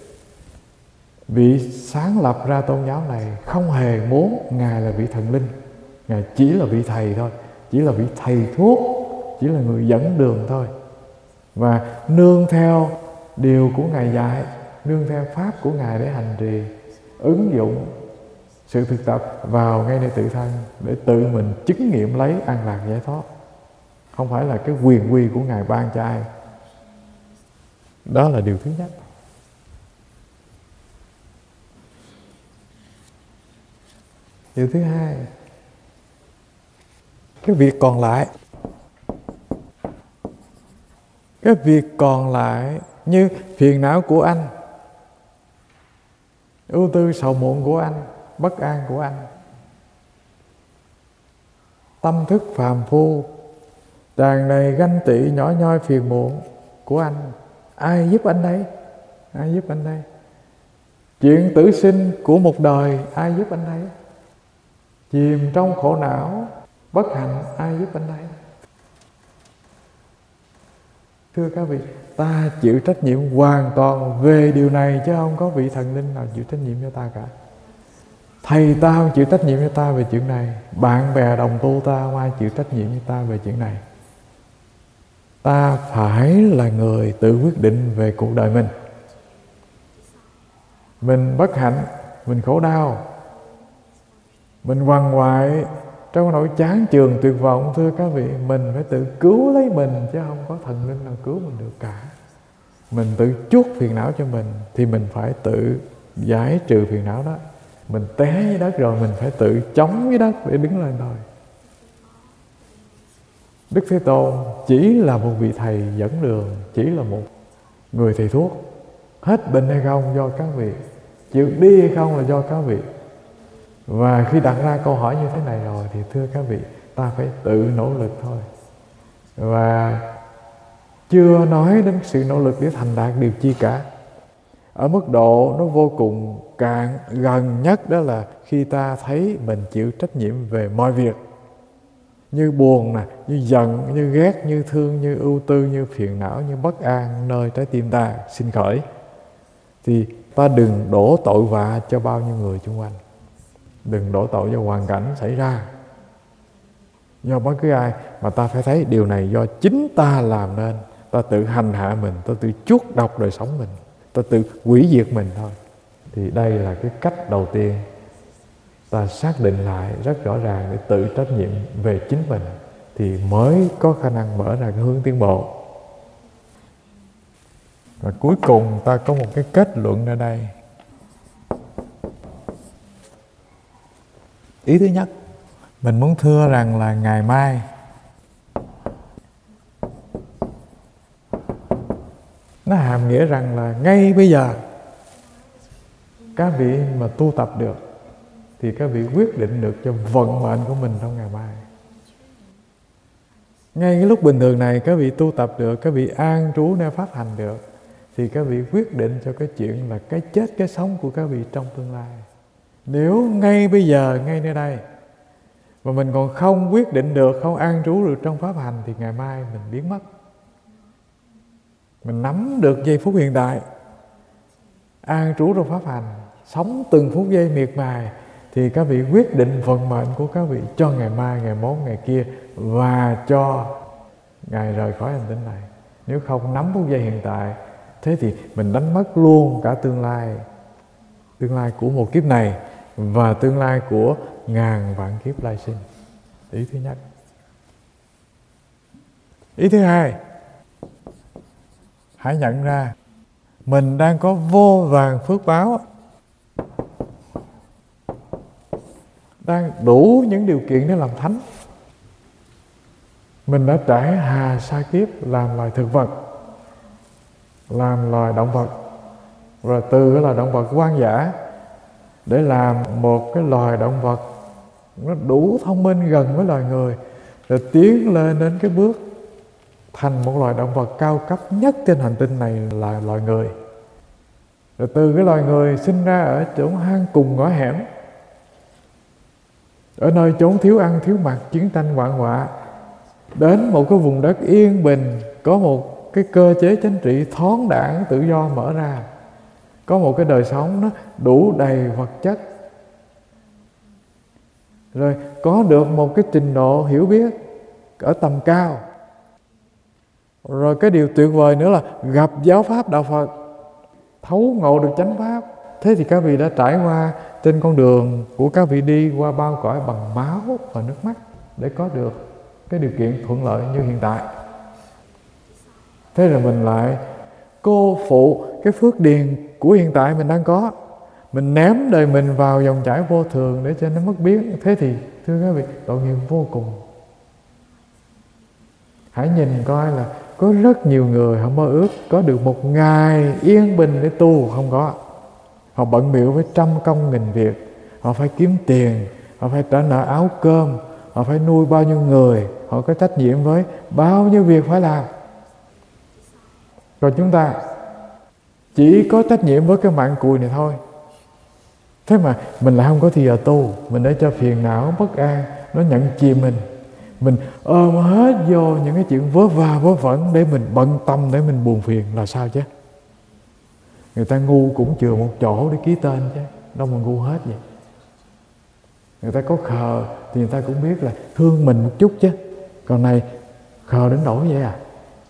Speaker 1: vị sáng lập ra tôn giáo này không hề muốn Ngài là vị thần linh. Ngài chỉ là vị thầy thôi, chỉ là vị thầy thuốc, chỉ là người dẫn đường thôi. Và nương theo điều của Ngài dạy, nương theo pháp của Ngài để hành trì, ứng dụng sự thực tập vào ngay nơi tự thân để tự mình chứng nghiệm lấy an lạc giải thoát. Không phải là cái quyền uy của Ngài ban cho ai. Đó là điều thứ nhất. Điều thứ hai, cái việc còn lại như phiền não của anh, ưu tư sầu muộn của anh, bất an của anh, tâm thức phàm phu tràn đầy ganh tị nhỏ nhoi phiền muộn của anh, ai giúp anh đây? Ai giúp anh đây? Chuyện tử sinh của một đời, ai giúp anh đây? Chìm trong khổ não bất hạnh, ai giúp anh đây? Thưa các vị, ta chịu trách nhiệm hoàn toàn về điều này, chứ không có vị thần linh nào chịu trách nhiệm cho ta cả. Thầy ta không chịu trách nhiệm cho ta về chuyện này, bạn bè đồng tu ta không ai chịu trách nhiệm cho ta về chuyện này. Ta phải là người tự quyết định về cuộc đời mình. Mình bất hạnh, mình khổ đau, mình quằn quại trong nỗi chán chường tuyệt vọng, thưa các vị, mình phải tự cứu lấy mình, chứ không có thần linh nào cứu mình được cả. Mình tự chuốc phiền não cho mình thì mình phải tự giải trừ phiền não đó. Mình té dưới đất rồi mình phải tự chống dưới đất để đứng lên thôi. Đức Thế Tôn chỉ là một vị thầy dẫn đường, chỉ là một người thầy thuốc. Hết bệnh hay không do các vị, chịu đi hay không là do các vị. Và khi đặt ra câu hỏi như thế này rồi thì thưa các vị, ta phải tự nỗ lực thôi. Và chưa nói đến sự nỗ lực để thành đạt điều chi cả. Ở mức độ nó vô cùng cạn, gần nhất đó là khi ta thấy mình chịu trách nhiệm về mọi việc, như buồn nè, như giận, như ghét, như thương, như ưu tư, như phiền não, như bất an nơi trái tim ta sinh khởi, thì ta đừng đổ tội vạ cho bao nhiêu người xung quanh, đừng đổ tội cho hoàn cảnh xảy ra do bất cứ ai, mà ta phải thấy điều này do chính ta làm nên. Ta tự hành hạ mình, ta tự chuốc độc đời sống mình, ta tự hủy diệt mình thôi. Thì đây là cái cách đầu tiên ta xác định lại rất rõ ràng để tự trách nhiệm về chính mình, thì mới có khả năng mở ra cái hướng tiến bộ. Và cuối cùng ta có một cái kết luận ở đây. Ý thứ nhất, mình muốn thưa rằng là ngày mai nó hàm nghĩa rằng là ngay bây giờ các vị mà tu tập được thì các vị quyết định được cho vận mệnh của mình trong ngày mai. Ngay cái lúc bình thường này các vị tu tập được, các vị an trú nơi pháp hành được, thì các vị quyết định cho cái chuyện là cái chết cái sống của các vị trong tương lai. Nếu ngay bây giờ, ngay nơi đây mà mình còn không quyết định được, không an trú được trong pháp hành, thì ngày mai mình biến mất. Mình nắm được giây phút hiện tại, an trú trong pháp hành, sống từng phút giây miệt mài, thì các vị quyết định vận mệnh của các vị cho ngày mai, ngày mốt, ngày kia, và cho Ngài rời khỏi hành tinh này. Nếu không nắm phút giây hiện tại, thế thì mình đánh mất luôn cả tương lai của một kiếp này và tương lai của ngàn vạn kiếp lai sinh. Ý thứ nhất. Ý thứ hai, hãy nhận ra mình đang có vô vàn phước báo, đang đủ những điều kiện để làm thánh. Mình đã trải hà sa kiếp làm loài thực vật, làm loài động vật, rồi từ cái loài động vật hoang dã để làm một cái loài động vật nó đủ thông minh gần với loài người, rồi tiến lên đến cái bước thành một loài động vật cao cấp nhất trên hành tinh này là loài người. Rồi từ cái loài người sinh ra ở chỗ hang cùng ngõ hẻm, ở nơi chốn thiếu ăn thiếu mặc, chiến tranh hoạn họa, đến một cái vùng đất yên bình, có một cái cơ chế chính trị thoáng đãng tự do mở ra, có một cái đời sống nó đủ đầy vật chất, rồi có được một cái trình độ hiểu biết ở tầm cao. Rồi cái điều tuyệt vời nữa là gặp giáo pháp đạo Phật, thấu ngộ được chánh pháp. Thế thì các vị đã trải qua trên con đường của các vị đi qua bao cõi bằng máu và nước mắt để có được cái điều kiện thuận lợi như hiện tại. Thế rồi mình lại cô phụ cái phước điền của hiện tại mình đang có, mình ném đời mình vào dòng chảy vô thường để cho nó mất biến. Thế thì thưa các vị, tội nghiệp vô cùng. Hãy nhìn coi là có rất nhiều người họ mơ ước có được một ngày yên bình để tu, không có. Họ bận bịu với trăm công nghìn việc, họ phải kiếm tiền, họ phải trả nợ áo cơm, họ phải nuôi bao nhiêu người, họ có trách nhiệm với bao nhiêu việc phải làm. Còn chúng ta chỉ có trách nhiệm với cái mạng cùi này thôi. Thế mà mình lại không có thì giờ tu, mình để cho phiền não bất an nó nhận chìm mình ôm hết vô những cái chuyện vớ va vớ vẩn để mình bận tâm, để mình buồn phiền là sao chứ? Người ta ngu cũng chừa một chỗ để ký tên chứ, đâu mà ngu hết vậy. Người ta có khờ thì người ta cũng biết là thương mình một chút chứ, còn này khờ đến nỗi vậy à?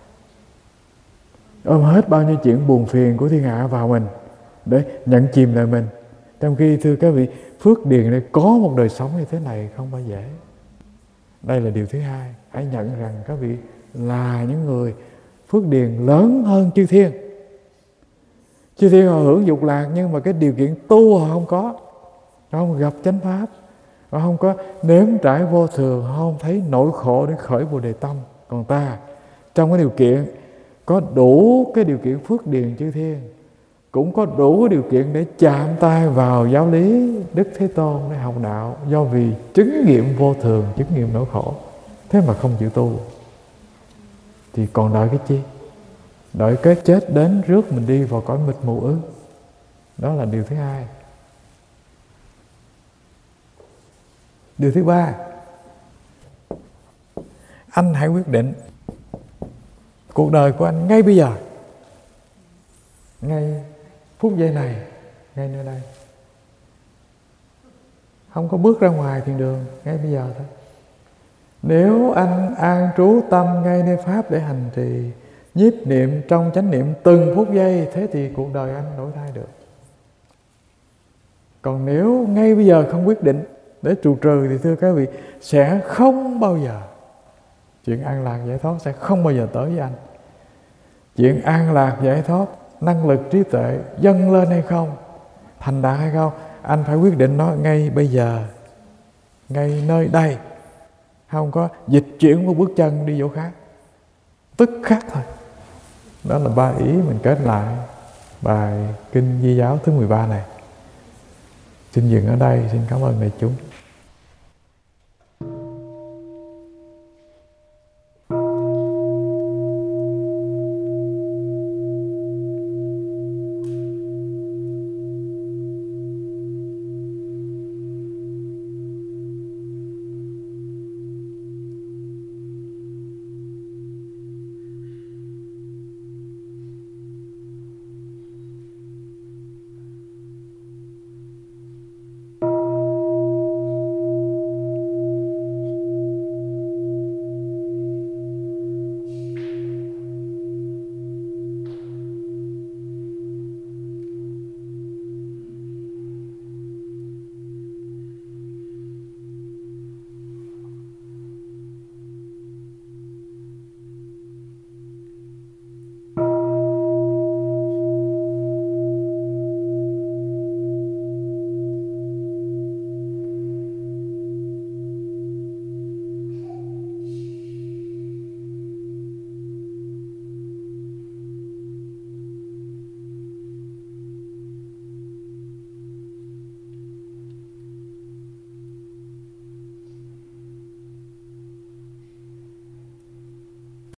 Speaker 1: Ôm hết bao nhiêu chuyện buồn phiền của thiên hạ vào mình để nhận chìm lại mình. Trong khi thưa các vị, phước điền để có một đời sống như thế này không bao dễ. Đây là điều thứ hai. Hãy nhận rằng các vị là những người phước điền lớn hơn chư thiên. Chư thiên họ hưởng dục lạc, nhưng mà cái điều kiện tu họ không có. Họ không gặp chánh pháp, họ không có nếm trải vô thường, họ không thấy nỗi khổ để khởi Bồ Đề tâm. Còn ta trong cái điều kiện có đủ cái điều kiện phước điền chư thiên, cũng có đủ cái điều kiện để chạm tay vào giáo lý Đức Thế Tôn để học đạo, do vì chứng nghiệm vô thường, chứng nghiệm nỗi khổ. Thế mà không chịu tu thì còn đợi cái chi? Đợi cái chết đến rước mình đi vào cõi mịt mù ư? Đó là điều thứ hai. Điều thứ ba, anh hãy quyết định cuộc đời của anh ngay bây giờ, ngay phút giây này, ngay nơi đây. Không có bước ra ngoài thiền đường, ngay bây giờ thôi. Nếu anh an trú tâm ngay nơi pháp để hành trì, nhiếp niệm trong chánh niệm từng phút giây, thế thì cuộc đời anh đổi thay được. Còn nếu ngay bây giờ không quyết định để trụ trừ thì thưa các vị, sẽ không bao giờ, chuyện an lạc giải thoát sẽ không bao giờ tới với anh. Chuyện an lạc giải thoát năng lực trí tuệ dâng lên hay không, thành đạt hay không, anh phải quyết định nó ngay bây giờ, ngay nơi đây, không có dịch chuyển một bước chân đi chỗ khác, tức khắc thôi. Đó là 3 ý mình kết lại bài Kinh Di Giáo thứ 13 này. Xin dừng ở đây, xin cảm ơn đại chúng.